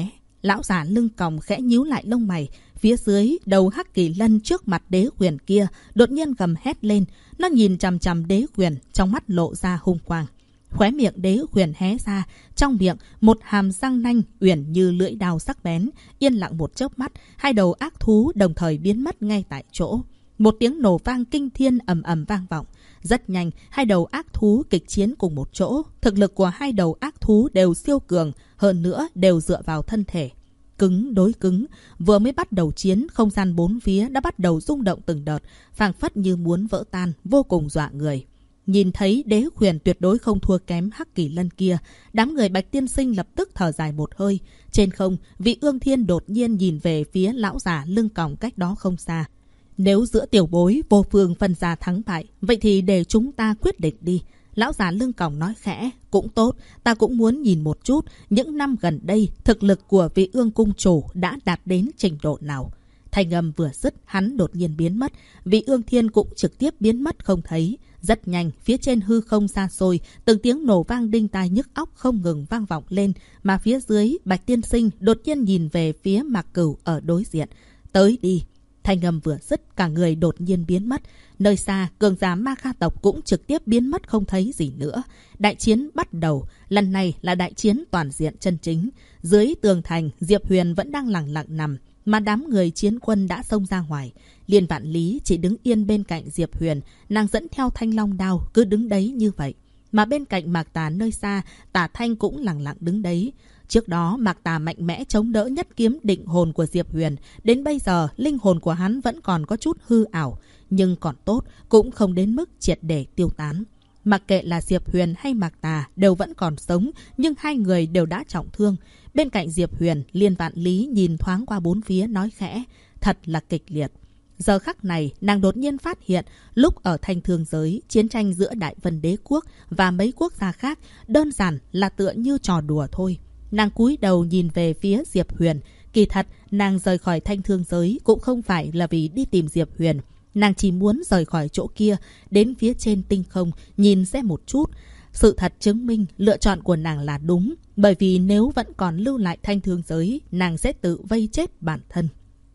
Lão già lưng còng khẽ nhíu lại lông mày. Phía dưới đầu Hắc Kỳ Lân trước mặt Đế Huyền kia đột nhiên gầm hét lên. Nó nhìn chằm chằm Đế Huyền, trong mắt lộ ra hung quang. Khóe miệng Đế Huyền hé ra, trong miệng một hàm răng nanh uyển như lưỡi dao sắc bén. Yên lặng một chớp mắt, hai đầu ác thú đồng thời biến mất ngay tại chỗ. Một tiếng nổ vang kinh thiên ầm ầm vang vọng. Rất nhanh, hai đầu ác thú kịch chiến cùng một chỗ. Thực lực của hai đầu ác thú đều siêu cường, hơn nữa đều dựa vào thân thể. Cứng đối cứng, vừa mới bắt đầu chiến, không gian bốn phía đã bắt đầu rung động từng đợt, phảng phất như muốn vỡ tan, vô cùng dọa người. Nhìn thấy Đế Huyền tuyệt đối không thua kém Hắc Kỳ Lân kia, đám người Bạch Tiên Sinh lập tức thở dài một hơi. Trên không, vị Ương Thiên đột nhiên nhìn về phía lão già lưng còng cách đó không xa. Nếu giữa tiểu bối vô phương phân ra thắng bại, vậy thì để chúng ta quyết định đi. Lão già lưng còng nói khẽ, cũng tốt, ta cũng muốn nhìn một chút, những năm gần đây, thực lực của vị Ương cung chủ đã đạt đến trình độ nào. Thanh âm vừa dứt, hắn đột nhiên biến mất, vị Ương Thiên cũng trực tiếp biến mất không thấy. Rất nhanh, phía trên hư không xa xôi, từng tiếng nổ vang đinh tai nhức óc không ngừng vang vọng lên, mà phía dưới, Bạch Tiên Sinh đột nhiên nhìn về phía Mạc Cửu ở đối diện. Tới đi. Thanh âm vừa dứt, cả người đột nhiên biến mất. Nơi xa, cường giả Ma Kha tộc cũng trực tiếp biến mất không thấy gì nữa. Đại chiến bắt đầu, lần này là đại chiến toàn diện chân chính. Dưới tường thành, Diệp Huyền vẫn đang lặng lặng nằm, mà đám người chiến quân đã xông ra ngoài. Liên Vạn Lý chỉ đứng yên bên cạnh Diệp Huyền, nàng dẫn theo thanh long đao, cứ đứng đấy như vậy. Mà bên cạnh Mạc Tà nơi xa, Tả Thanh cũng lặng lặng đứng đấy. Trước đó, Mạc Tà mạnh mẽ chống đỡ nhất kiếm định hồn của Diệp Huyền. Đến bây giờ, linh hồn của hắn vẫn còn có chút hư ảo. Nhưng còn tốt, cũng không đến mức triệt để tiêu tán. Mặc kệ là Diệp Huyền hay Mạc Tà đều vẫn còn sống, nhưng hai người đều đã trọng thương. Bên cạnh Diệp Huyền, Liên Vạn Lý nhìn thoáng qua bốn phía nói khẽ, thật là kịch liệt. Giờ khắc này, nàng đột nhiên phát hiện, lúc ở Thanh Thương giới, chiến tranh giữa Đại Vân Đế quốc và mấy quốc gia khác đơn giản là tựa như trò đùa thôi. Nàng cúi đầu nhìn về phía Diệp Huyền. Kỳ thật, nàng rời khỏi Thanh Thương giới cũng không phải là vì đi tìm Diệp Huyền. Nàng chỉ muốn rời khỏi chỗ kia, đến phía trên tinh không, nhìn xem một chút. Sự thật chứng minh lựa chọn của nàng là đúng, bởi vì nếu vẫn còn lưu lại Thanh Thương giới, nàng sẽ tự vây chết bản thân.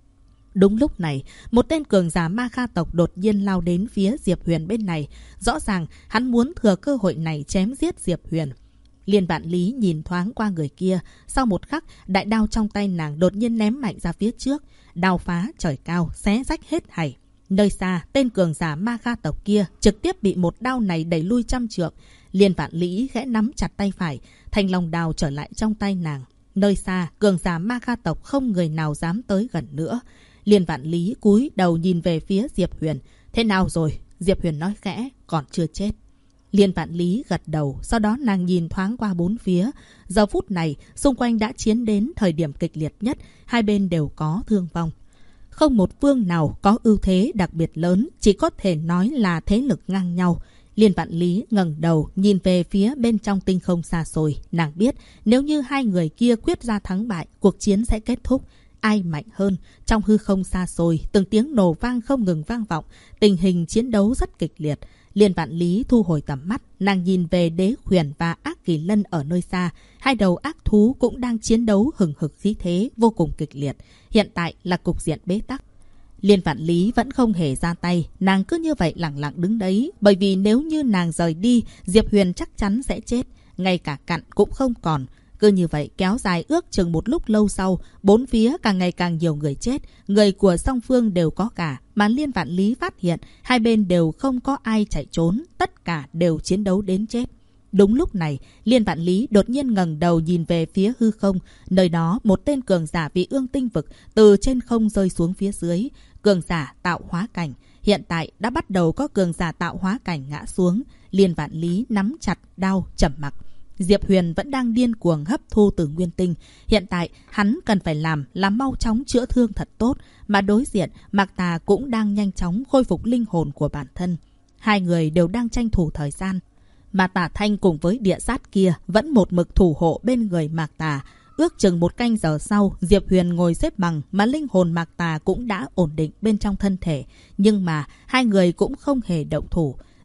Đúng lúc này, một tên cường giả Ma Kha tộc đột nhiên lao đến phía Diệp Huyền bên này. Rõ ràng, hắn muốn thừa cơ hội này chém giết Diệp Huyền. Liên Vạn Lý nhìn thoáng qua người kia, sau một khắc, đại đao trong tay nàng đột nhiên ném mạnh ra phía trước. Đao phá trời cao, xé rách hết thảy. Nơi xa, tên cường giả Ma Kha tộc kia trực tiếp bị một đao này đẩy lui trăm trượng. Liên Vạn Lý khẽ nắm chặt tay phải, thanh long đao trở lại trong tay nàng. Nơi xa, cường giả Ma Kha tộc không người nào dám tới gần nữa. Liên Vạn Lý cúi đầu nhìn về phía Diệp Huyền. Thế nào rồi? Diệp Huyền nói khẽ, còn chưa chết. Liên Vạn Lý gật đầu, sau đó nàng nhìn thoáng qua bốn phía. Giờ phút này, xung quanh đã chiến đến thời điểm kịch liệt nhất, hai bên đều có thương vong. Không một phương nào có ưu thế đặc biệt lớn, chỉ có thể nói là thế lực ngang nhau. Liên Vạn Lý ngẩng đầu nhìn về phía bên trong tinh không xa xôi. Nàng biết nếu như hai người kia quyết ra thắng bại, cuộc chiến sẽ kết thúc. Ai mạnh hơn? Trong hư không xa xôi, từng tiếng nổ vang không ngừng vang vọng. Tình hình chiến đấu rất kịch liệt. Liên Vạn Lý thu hồi tầm mắt, nàng nhìn về Đế Huyền và Ác Kỳ Lân ở nơi xa. Hai đầu ác thú cũng đang chiến đấu hừng hực khí thế, vô cùng kịch liệt. Hiện tại là cục diện bế tắc. Liên Vạn Lý vẫn không hề ra tay, nàng cứ như vậy lặng lặng đứng đấy. Bởi vì nếu như nàng rời đi, Diệp Huyền chắc chắn sẽ chết. Ngay cả cặn cũng không còn. Cứ như vậy kéo dài ước chừng một lúc lâu sau, bốn phía càng ngày càng nhiều người chết, người của song phương đều có cả, mà Liên Vạn Lý phát hiện hai bên đều không có ai chạy trốn, tất cả đều chiến đấu đến chết. Đúng lúc này, Liên Vạn Lý đột nhiên ngẩng đầu nhìn về phía hư không, nơi đó một tên cường giả vị ương tinh vực từ trên không rơi xuống phía dưới, cường giả tạo hóa cảnh. Hiện tại đã bắt đầu có cường giả tạo hóa cảnh ngã xuống. Liên Vạn Lý nắm chặt đao trầm mặc. Diệp Huyền vẫn đang điên cuồng hấp thu từ nguyên tinh. Hiện tại, hắn cần phải làm là mau chóng chữa thương thật tốt. Mà đối diện, Mạc Tà cũng đang nhanh chóng khôi phục linh hồn của bản thân. Hai người đều đang tranh thủ thời gian. Mà Tả Thanh cùng với địa sát kia vẫn một mực thủ hộ bên người Mạc Tà. Ước chừng một canh giờ sau, Diệp Huyền ngồi xếp bằng mà linh hồn Mạc Tà cũng đã ổn định bên trong thân thể. Nhưng mà hai người cũng không hề động thủ.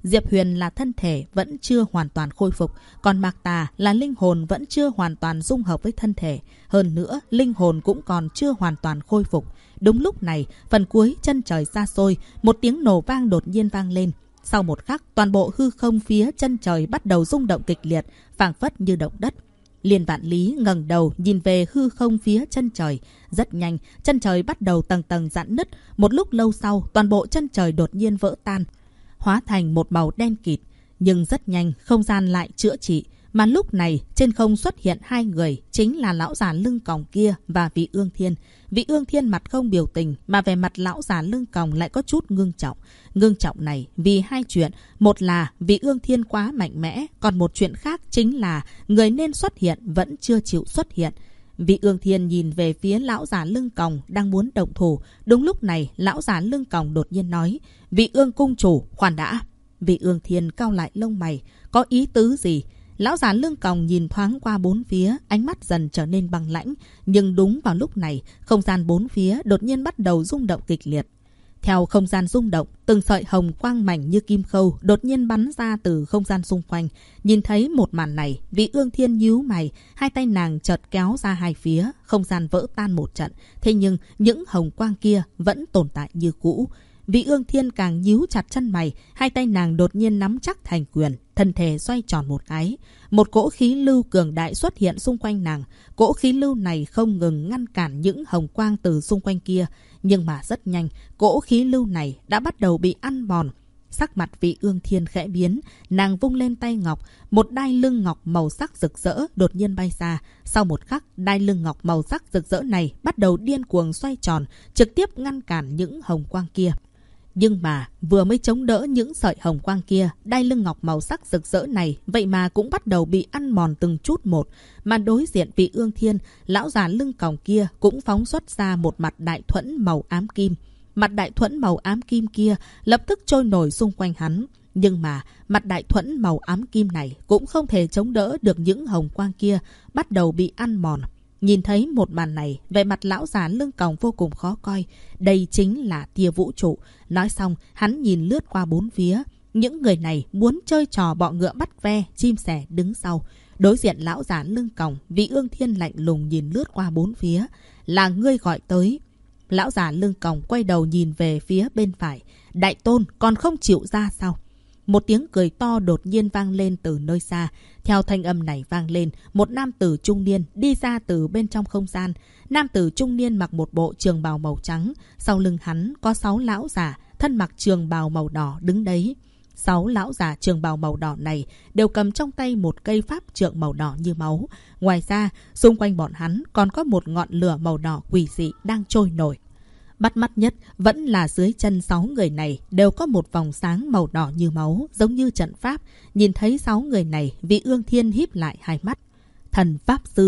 Diệp Huyền là thân thể vẫn chưa hoàn toàn khôi phục, còn Mạc Tà là linh hồn vẫn chưa hoàn toàn dung hợp với thân thể. Hơn nữa, linh hồn cũng còn chưa hoàn toàn khôi phục. Đúng lúc này, phần cuối chân trời xa xôi, một tiếng nổ vang đột nhiên vang lên. Sau một khắc, toàn bộ hư không phía chân trời bắt đầu rung động kịch liệt, phảng phất như động đất. Liên Vạn Lý ngẩng đầu nhìn về hư không phía chân trời. Rất nhanh, chân trời bắt đầu tầng tầng giãn nứt. Một lúc lâu sau, toàn bộ chân trời đột nhiên vỡ tan, hóa thành một màu đen kịt. Nhưng rất nhanh, không gian lại chữa trị. Mà lúc này, trên không xuất hiện hai người, chính là lão già lưng còng kia và Vị Ương Thiên. Vị Ương Thiên mặt không biểu tình, mà về mặt lão già lưng còng lại có chút ngưng trọng. Ngưng trọng này vì hai chuyện. Một là Vị Ương Thiên quá mạnh mẽ, còn một chuyện khác chính là người nên xuất hiện vẫn chưa chịu xuất hiện. Vị Ương Thiên nhìn về phía lão già lưng còng đang muốn động thủ. Đúng lúc này, lão già lưng còng đột nhiên nói: Vị Ương cung chủ, khoan đã. Vị Ương Thiên cau lại lông mày, có ý tứ gì? Lão già lưng còng nhìn thoáng qua bốn phía, ánh mắt dần trở nên băng lãnh. Nhưng đúng vào lúc này, không gian bốn phía đột nhiên bắt đầu rung động kịch liệt. Theo không gian rung động, từng sợi hồng quang mảnh như kim khâu đột nhiên bắn ra từ không gian xung quanh. Nhìn thấy một màn này, Vị Ương Thiên nhíu mày, hai tay nàng chợt kéo ra hai phía, không gian vỡ tan một trận. Thế nhưng những hồng quang kia vẫn tồn tại như cũ. Vị Ương Thiên càng nhíu chặt chân mày, hai tay nàng đột nhiên nắm chắc thành quyền, thân thể xoay tròn một cái. Một cỗ khí lưu cường đại xuất hiện xung quanh nàng. Cỗ khí lưu này không ngừng ngăn cản những hồng quang từ xung quanh kia. Nhưng mà rất nhanh, cỗ khí lưu này đã bắt đầu bị ăn mòn. Sắc mặt Vị Ương Thiên khẽ biến, nàng vung lên tay ngọc, một đai lưng ngọc màu sắc rực rỡ đột nhiên bay ra. Sau một khắc, đai lưng ngọc màu sắc rực rỡ này bắt đầu điên cuồng xoay tròn, trực tiếp ngăn cản những hồng quang kia. Nhưng mà vừa mới chống đỡ những sợi hồng quang kia, đai lưng ngọc màu sắc rực rỡ này vậy mà cũng bắt đầu bị ăn mòn từng chút một. Mà đối diện Vị Ương Thiên, lão già lưng còng kia cũng phóng xuất ra một mặt đại thuẫn màu ám kim. Mặt đại thuẫn màu ám kim kia lập tức trôi nổi xung quanh hắn. Nhưng mà mặt đại thuẫn màu ám kim này cũng không thể chống đỡ được những hồng quang kia bắt đầu bị ăn mòn. Nhìn thấy một màn này, vẻ mặt lão già lưng còng vô cùng khó coi. Đây chính là tia vũ trụ. Nói xong, hắn nhìn lướt qua bốn phía. Những người này muốn chơi trò bọ ngựa bắt ve, chim sẻ đứng sau. Đối diện lão già lưng còng, Vị Ương Thiên lạnh lùng nhìn lướt qua bốn phía. Là ngươi gọi tới. Lão già lưng còng quay đầu nhìn về phía bên phải. Đại tôn còn không chịu ra sao? Một tiếng cười to đột nhiên vang lên từ nơi xa. Theo thanh âm này vang lên, một nam tử trung niên đi ra từ bên trong không gian. Nam tử trung niên mặc một bộ trường bào màu trắng. Sau lưng hắn có 6 lão già thân mặc trường bào màu đỏ đứng đấy. 6 lão già trường bào màu đỏ này đều cầm trong tay một cây pháp trượng màu đỏ như máu. Ngoài ra, xung quanh bọn hắn còn có một ngọn lửa màu đỏ quỷ dị đang trôi nổi. Bắt mắt nhất vẫn là dưới chân 6 người này đều có một vòng sáng màu đỏ như máu, giống như trận pháp. Nhìn thấy 6 người này, Vị Ương Thiên híp lại hai mắt. Thần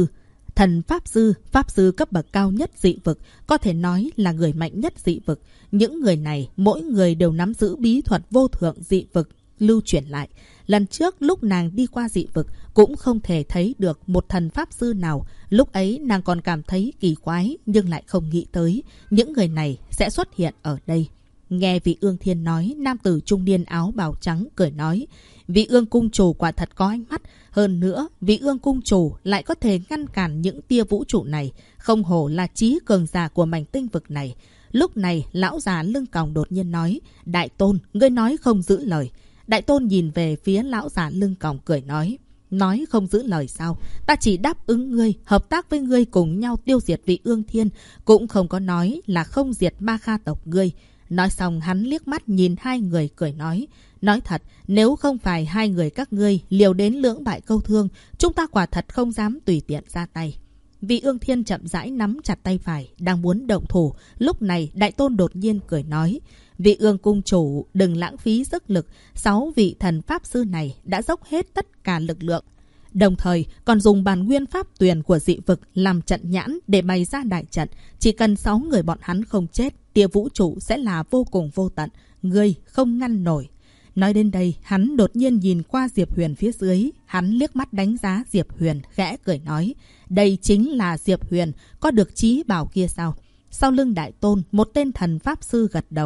Pháp Sư cấp bậc cao nhất dị vực, có thể nói là người mạnh nhất dị vực. Những người này, mỗi người đều nắm giữ bí thuật vô thượng dị vực lưu truyền lại. Lần trước lúc nàng đi qua dị vực cũng không thể thấy được một thần Pháp Sư nào. Lúc ấy nàng còn cảm thấy kỳ quái, nhưng lại không nghĩ tới những người này sẽ xuất hiện ở đây. Nghe Vị Ương Thiên nói, nam tử trung niên áo bào trắng cười nói: Vị Ương cung chủ quả thật có ánh mắt. Hơn nữa, Vị Ương cung chủ lại có thể ngăn cản những tia vũ trụ này. Không hổ là trí cường giả của mảnh tinh vực này. Lúc này, lão già lưng còng đột nhiên nói: Đại tôn, ngươi nói không giữ lời. Đại tôn nhìn về phía lão già lưng còng cười nói: Nói không giữ lời sao? Ta chỉ đáp ứng ngươi, hợp tác với ngươi cùng nhau tiêu diệt Vị Ương Thiên, cũng không có nói là không diệt Ma Kha tộc ngươi. Nói xong hắn liếc mắt nhìn hai người cười nói: Nói thật, nếu không phải hai người các ngươi liều đến lưỡng bại câu thương, chúng ta quả thật không dám tùy tiện ra tay. Vị Ương Thiên chậm rãi nắm chặt tay phải, đang muốn động thủ. Lúc này Đại tôn đột nhiên cười nói: Vị Ương cung chủ đừng lãng phí sức lực. 6 vị thần Pháp Sư này đã dốc hết tất cả lực lượng, đồng thời còn dùng bản nguyên pháp tuyền của dị vực làm trận nhãn để bày ra đại trận. Chỉ cần 6 người bọn hắn không chết, tia vũ trụ sẽ là vô cùng vô tận. Ngươi không ngăn nổi. Nói đến đây, hắn đột nhiên nhìn qua Diệp Huyền phía dưới. Hắn liếc mắt đánh giá Diệp Huyền, khẽ cười nói: Đây chính là Diệp Huyền, có được trí bảo kia sao? Sau lưng Đại tôn, một tên thần Pháp Sư gật đầu.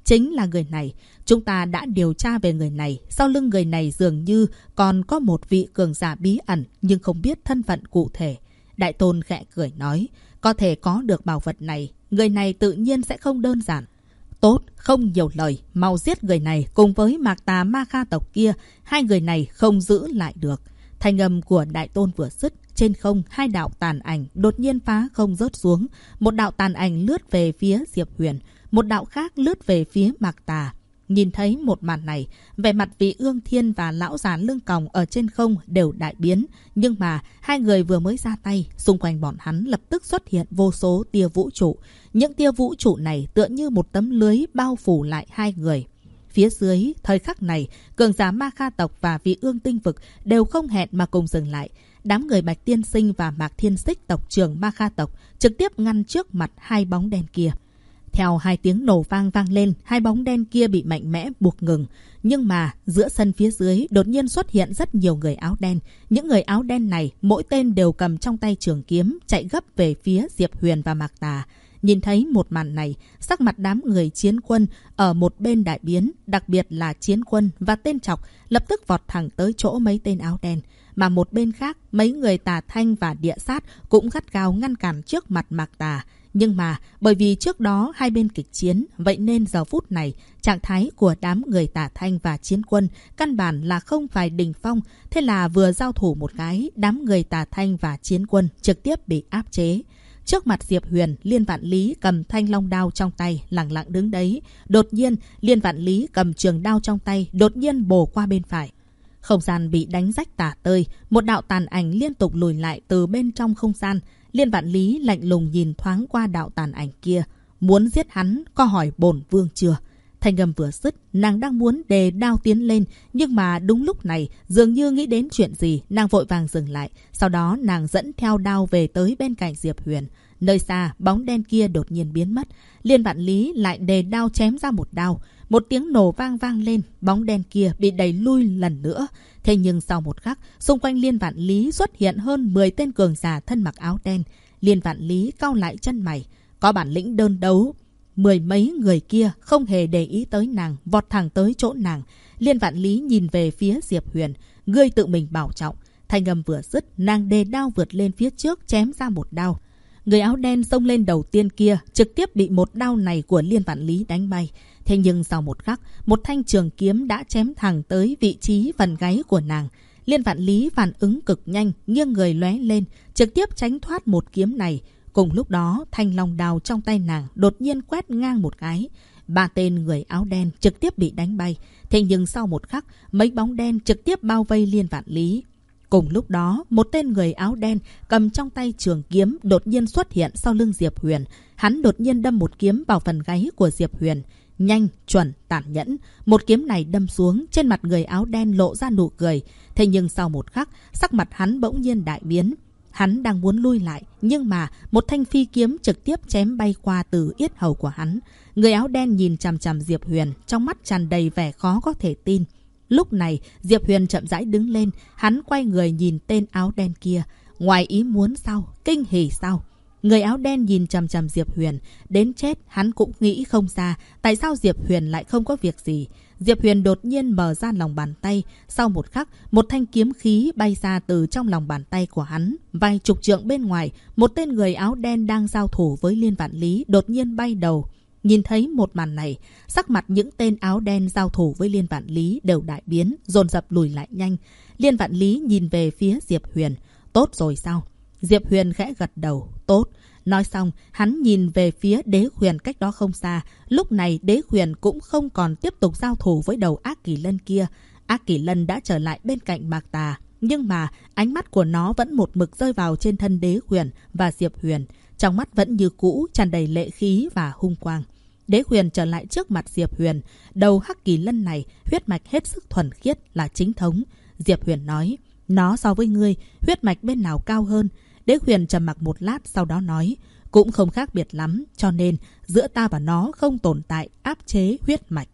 chính là người này. Chúng ta đã điều tra về người này. Sau lưng người này dường như còn có một vị cường giả bí ẩn, nhưng không biết thân phận cụ thể. Đại tôn khẽ cười nói, có thể có được bảo vật này, người này tự nhiên sẽ không đơn giản. Tốt, không nhiều lời, mau giết người này cùng với Mạc Tà Ma Kha tộc kia, hai người này không giữ lại được. Thanh âm của đại tôn vừa dứt, trên không hai đạo tàn ảnh đột nhiên phá không rớt xuống. Một đạo tàn ảnh lướt về phía Diệp Huyền, một đạo khác lướt về phía Mạc Tà. Nhìn thấy một màn này, vẻ mặt vị Ương Thiên và lão già lưng còng ở trên không đều đại biến. Nhưng mà hai người vừa mới ra tay, xung quanh bọn hắn lập tức xuất hiện vô số tia vũ trụ. Những tia vũ trụ này tựa như một tấm lưới bao phủ lại hai người. Phía dưới, thời khắc này, cường giả Ma Kha tộc và vị Ương Tinh vực đều không hẹn mà cùng dừng lại. Đám người Bạch Tiên Sinh và Mạc Thiên Xích tộc trưởng Ma Kha tộc trực tiếp ngăn trước mặt hai bóng đen kia. Theo hai tiếng nổ vang vang lên, hai bóng đen kia bị mạnh mẽ buộc ngừng. Nhưng mà giữa sân phía dưới đột nhiên xuất hiện rất nhiều người áo đen. Những người áo đen này mỗi tên đều cầm trong tay trường kiếm chạy gấp về phía Diệp Huyền và Mạc Tà. Nhìn thấy một màn này, sắc mặt đám người chiến quân ở một bên đại biến, đặc biệt là chiến quân và tên Trọc lập tức vọt thẳng tới chỗ mấy tên áo đen. Mà một bên khác, mấy người Tà Thanh và Địa Sát cũng gắt gao ngăn cản trước mặt Mạc Tà. Nhưng mà bởi vì trước đó hai bên kịch chiến, vậy nên giờ phút này trạng thái của đám người Tà Thanh và chiến quân căn bản là không phải đỉnh phong. Thế là vừa giao thủ một cái, đám người Tà Thanh và chiến quân trực tiếp bị áp chế. Trước mặt Diệp Huyền, Liên Vạn Lý cầm thanh long đao trong tay, lặng lặng đứng đấy. Đột nhiên, Liên Vạn Lý cầm trường đao trong tay, đột nhiên bổ qua bên phải. Không gian bị đánh rách tả tơi, một đạo tàn ảnh liên tục lùi lại từ bên trong không gian. Liên Vạn Lý lạnh lùng nhìn thoáng qua đạo tàn ảnh kia. Muốn giết hắn, có hỏi bổn vương chưa? Thanh âm vừa dứt, nàng đang muốn đề đao tiến lên, nhưng mà đúng lúc này, dường như nghĩ đến chuyện gì, nàng vội vàng dừng lại. Sau đó nàng dẫn theo đao về tới bên cạnh Diệp Huyền. Nơi xa, bóng đen kia đột nhiên biến mất. Liên Vạn Lý lại đề đao chém ra một đao. Một tiếng nổ vang vang lên, bóng đen kia bị đẩy lui lần nữa. Thế nhưng sau một khắc, xung quanh Liên Vạn Lý xuất hiện hơn 10 tên cường giả thân mặc áo đen. Liên Vạn Lý cau lại chân mày, có bản lĩnh đơn đấu. Mười mấy người kia không hề để ý tới nàng, vọt thẳng tới chỗ nàng. Liên Vạn Lý nhìn về phía Diệp Huyền, ngươi tự mình bảo trọng. Thanh âm vừa dứt, nàng đề đao vượt lên phía trước chém ra một đao. Người áo đen xông lên đầu tiên kia trực tiếp bị một đao này của Liên Vạn Lý đánh bay. Thế nhưng sau một khắc, một thanh trường kiếm đã chém thẳng tới vị trí phần gáy của nàng. Liên Vạn Lý phản ứng cực nhanh, nghiêng người lóe lên, trực tiếp tránh thoát một kiếm này. Cùng lúc đó, thanh long đao trong tay nàng đột nhiên quét ngang một cái. 3 tên người áo đen trực tiếp bị đánh bay. Thế nhưng sau một khắc, mấy bóng đen trực tiếp bao vây Liên Vạn Lý. Cùng lúc đó, một tên người áo đen cầm trong tay trường kiếm đột nhiên xuất hiện sau lưng Diệp Huyền. Hắn đột nhiên đâm một kiếm vào phần gáy của Diệp Huyền. Nhanh, chuẩn, tàn nhẫn. Một kiếm này đâm xuống, trên mặt người áo đen lộ ra nụ cười. Thế nhưng sau một khắc, sắc mặt hắn bỗng nhiên đại biến. Hắn đang muốn lui lại, nhưng mà một thanh phi kiếm trực tiếp chém bay qua từ yết hầu của hắn. Người áo đen nhìn chằm chằm Diệp Huyền, trong mắt tràn đầy vẻ khó có thể tin. Lúc này, Diệp Huyền chậm rãi đứng lên, hắn quay người nhìn tên áo đen kia. Ngoài ý muốn sao? Kinh hỉ sao? Người áo đen nhìn chằm chằm Diệp Huyền, đến chết hắn cũng nghĩ không ra tại sao Diệp Huyền lại không có việc gì. Diệp Huyền đột nhiên mở ra lòng bàn tay, sau một khắc, một thanh kiếm khí bay ra từ trong lòng bàn tay của hắn. Vài chục trượng bên ngoài, một tên người áo đen đang giao thủ với Liên Vạn Lý đột nhiên bay đầu. Nhìn thấy một màn này, sắc mặt những tên áo đen giao thủ với Liên Vạn Lý đều đại biến, dồn dập lùi lại nhanh. Liên Vạn Lý nhìn về phía Diệp Huyền. Tốt rồi sao? Diệp Huyền khẽ gật đầu. Tốt. Nói xong, hắn nhìn về phía Đế Huyền cách đó không xa. Lúc này Đế Huyền cũng không còn tiếp tục giao thủ với đầu Ác Kỳ Lân kia. Ác Kỳ Lân đã trở lại bên cạnh Mạc Tà. Nhưng mà ánh mắt của nó vẫn một mực rơi vào trên thân Đế Huyền và Diệp Huyền. Trong mắt vẫn như cũ, tràn đầy lệ khí và hung quang. Đế Huyền trở lại trước mặt Diệp Huyền. Đầu Hắc Kỳ Lân này, huyết mạch hết sức thuần khiết, là chính thống. Diệp Huyền nói, nó so với ngươi, huyết mạch bên nào cao hơn? Đế Huyền trầm mặc một lát, sau đó nói, cũng không khác biệt lắm, cho nên giữa ta và nó không tồn tại áp chế huyết mạch.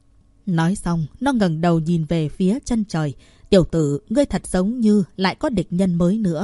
Nói xong, nó ngẩng đầu nhìn về phía chân trời. Tiểu tử, ngươi thật giống như lại có địch nhân mới nữa.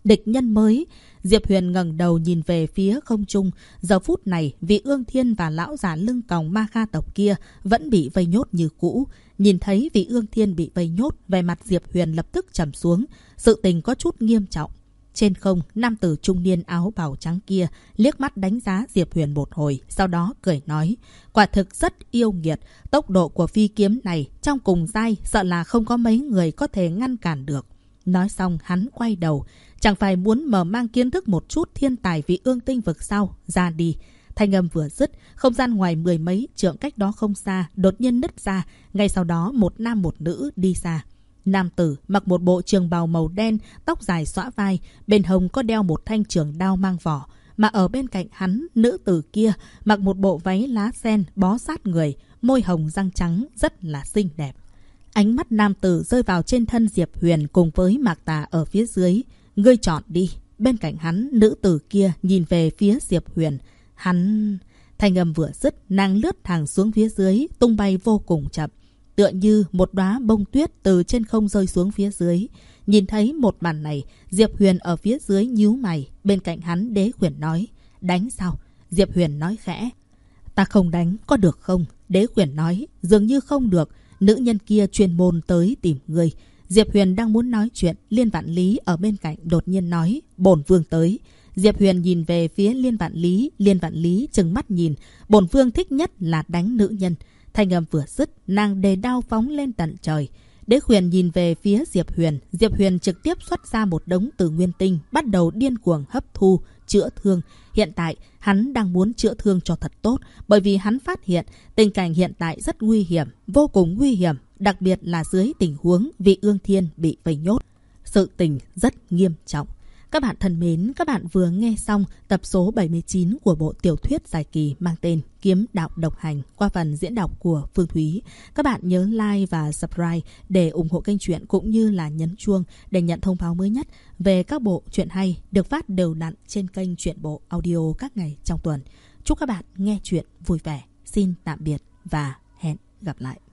Địch nhân mới. Diệp Huyền ngẩng đầu nhìn về phía không trung. Giờ phút này, vị Ương Thiên và lão già lưng còng Ma Kha tộc kia vẫn bị vây nhốt như cũ. Nhìn thấy vị Ương Thiên bị vây nhốt, vẻ mặt Diệp Huyền lập tức trầm xuống. Sự tình có chút nghiêm trọng. Trên không, nam tử trung niên áo bào trắng kia liếc mắt đánh giá Diệp Huyền một hồi, sau đó cười nói: quả thực rất yêu nghiệt, tốc độ của phi kiếm này trong cùng giai sợ là không có mấy người có thể ngăn cản được. Nói xong hắn quay đầu, chẳng phải muốn mở mang kiến thức một chút thiên tài vị Ương Tinh vực sao? Ra đi. Thanh âm vừa dứt, không gian ngoài 10 mấy trượng cách đó không xa đột nhiên nứt ra, ngay sau đó một nam một nữ đi ra. Nam tử mặc một bộ trường bào màu đen, tóc dài xõa vai, bên hông có đeo một thanh trường đao mang vỏ. Mà ở bên cạnh hắn, nữ tử kia mặc một bộ váy lá sen bó sát người, môi hồng răng trắng, rất là xinh đẹp. Ánh mắt nam tử rơi vào trên thân Diệp Huyền cùng với Mạc Tà ở phía dưới. Ngươi chọn đi. Bên cạnh hắn, nữ tử kia nhìn về phía Diệp Huyền. Hắn... Thanh âm vừa dứt, nàng lướt thẳng xuống phía dưới, tung bay vô cùng chậm. Tựa như một đóa bông tuyết từ trên không rơi xuống phía dưới. Nhìn thấy một màn này, Diệp Huyền ở phía dưới nhíu mày. Bên cạnh hắn Đế Huyền nói: đánh sao? Diệp Huyền nói khẽ: ta không đánh, có được không? Đế Huyền nói: dường như không được. Nữ nhân kia chuyên môn tới tìm người. Diệp Huyền đang muốn nói chuyện, Liên Vạn Lý ở bên cạnh đột nhiên nói: bổn vương tới. Diệp Huyền nhìn về phía Liên Vạn Lý. Liên Vạn Lý trừng mắt nhìn. Bổn vương thích nhất là đánh nữ nhân. Thanh âm vừa dứt, nàng đề đao phóng lên tận trời. Đế Huyền nhìn về phía Diệp Huyền. Diệp Huyền trực tiếp xuất ra một đống từ nguyên tinh, bắt đầu điên cuồng hấp thu, chữa thương. Hiện tại, hắn đang muốn chữa thương cho thật tốt, bởi vì hắn phát hiện tình cảnh hiện tại rất nguy hiểm, vô cùng nguy hiểm, đặc biệt là dưới tình huống vị Ương Thiên bị vây nhốt. Sự tình rất nghiêm trọng. Các bạn thân mến, các bạn vừa nghe xong tập số 79 của bộ tiểu thuyết dài kỳ mang tên Kiếm Đạo Độc Hành qua phần diễn đọc của Phương Thúy. Các bạn nhớ like và subscribe để ủng hộ kênh truyện cũng như là nhấn chuông để nhận thông báo mới nhất về các bộ truyện hay được phát đều đặn trên kênh Truyện Bộ Audio các ngày trong tuần. Chúc các bạn nghe truyện vui vẻ. Xin tạm biệt và hẹn gặp lại.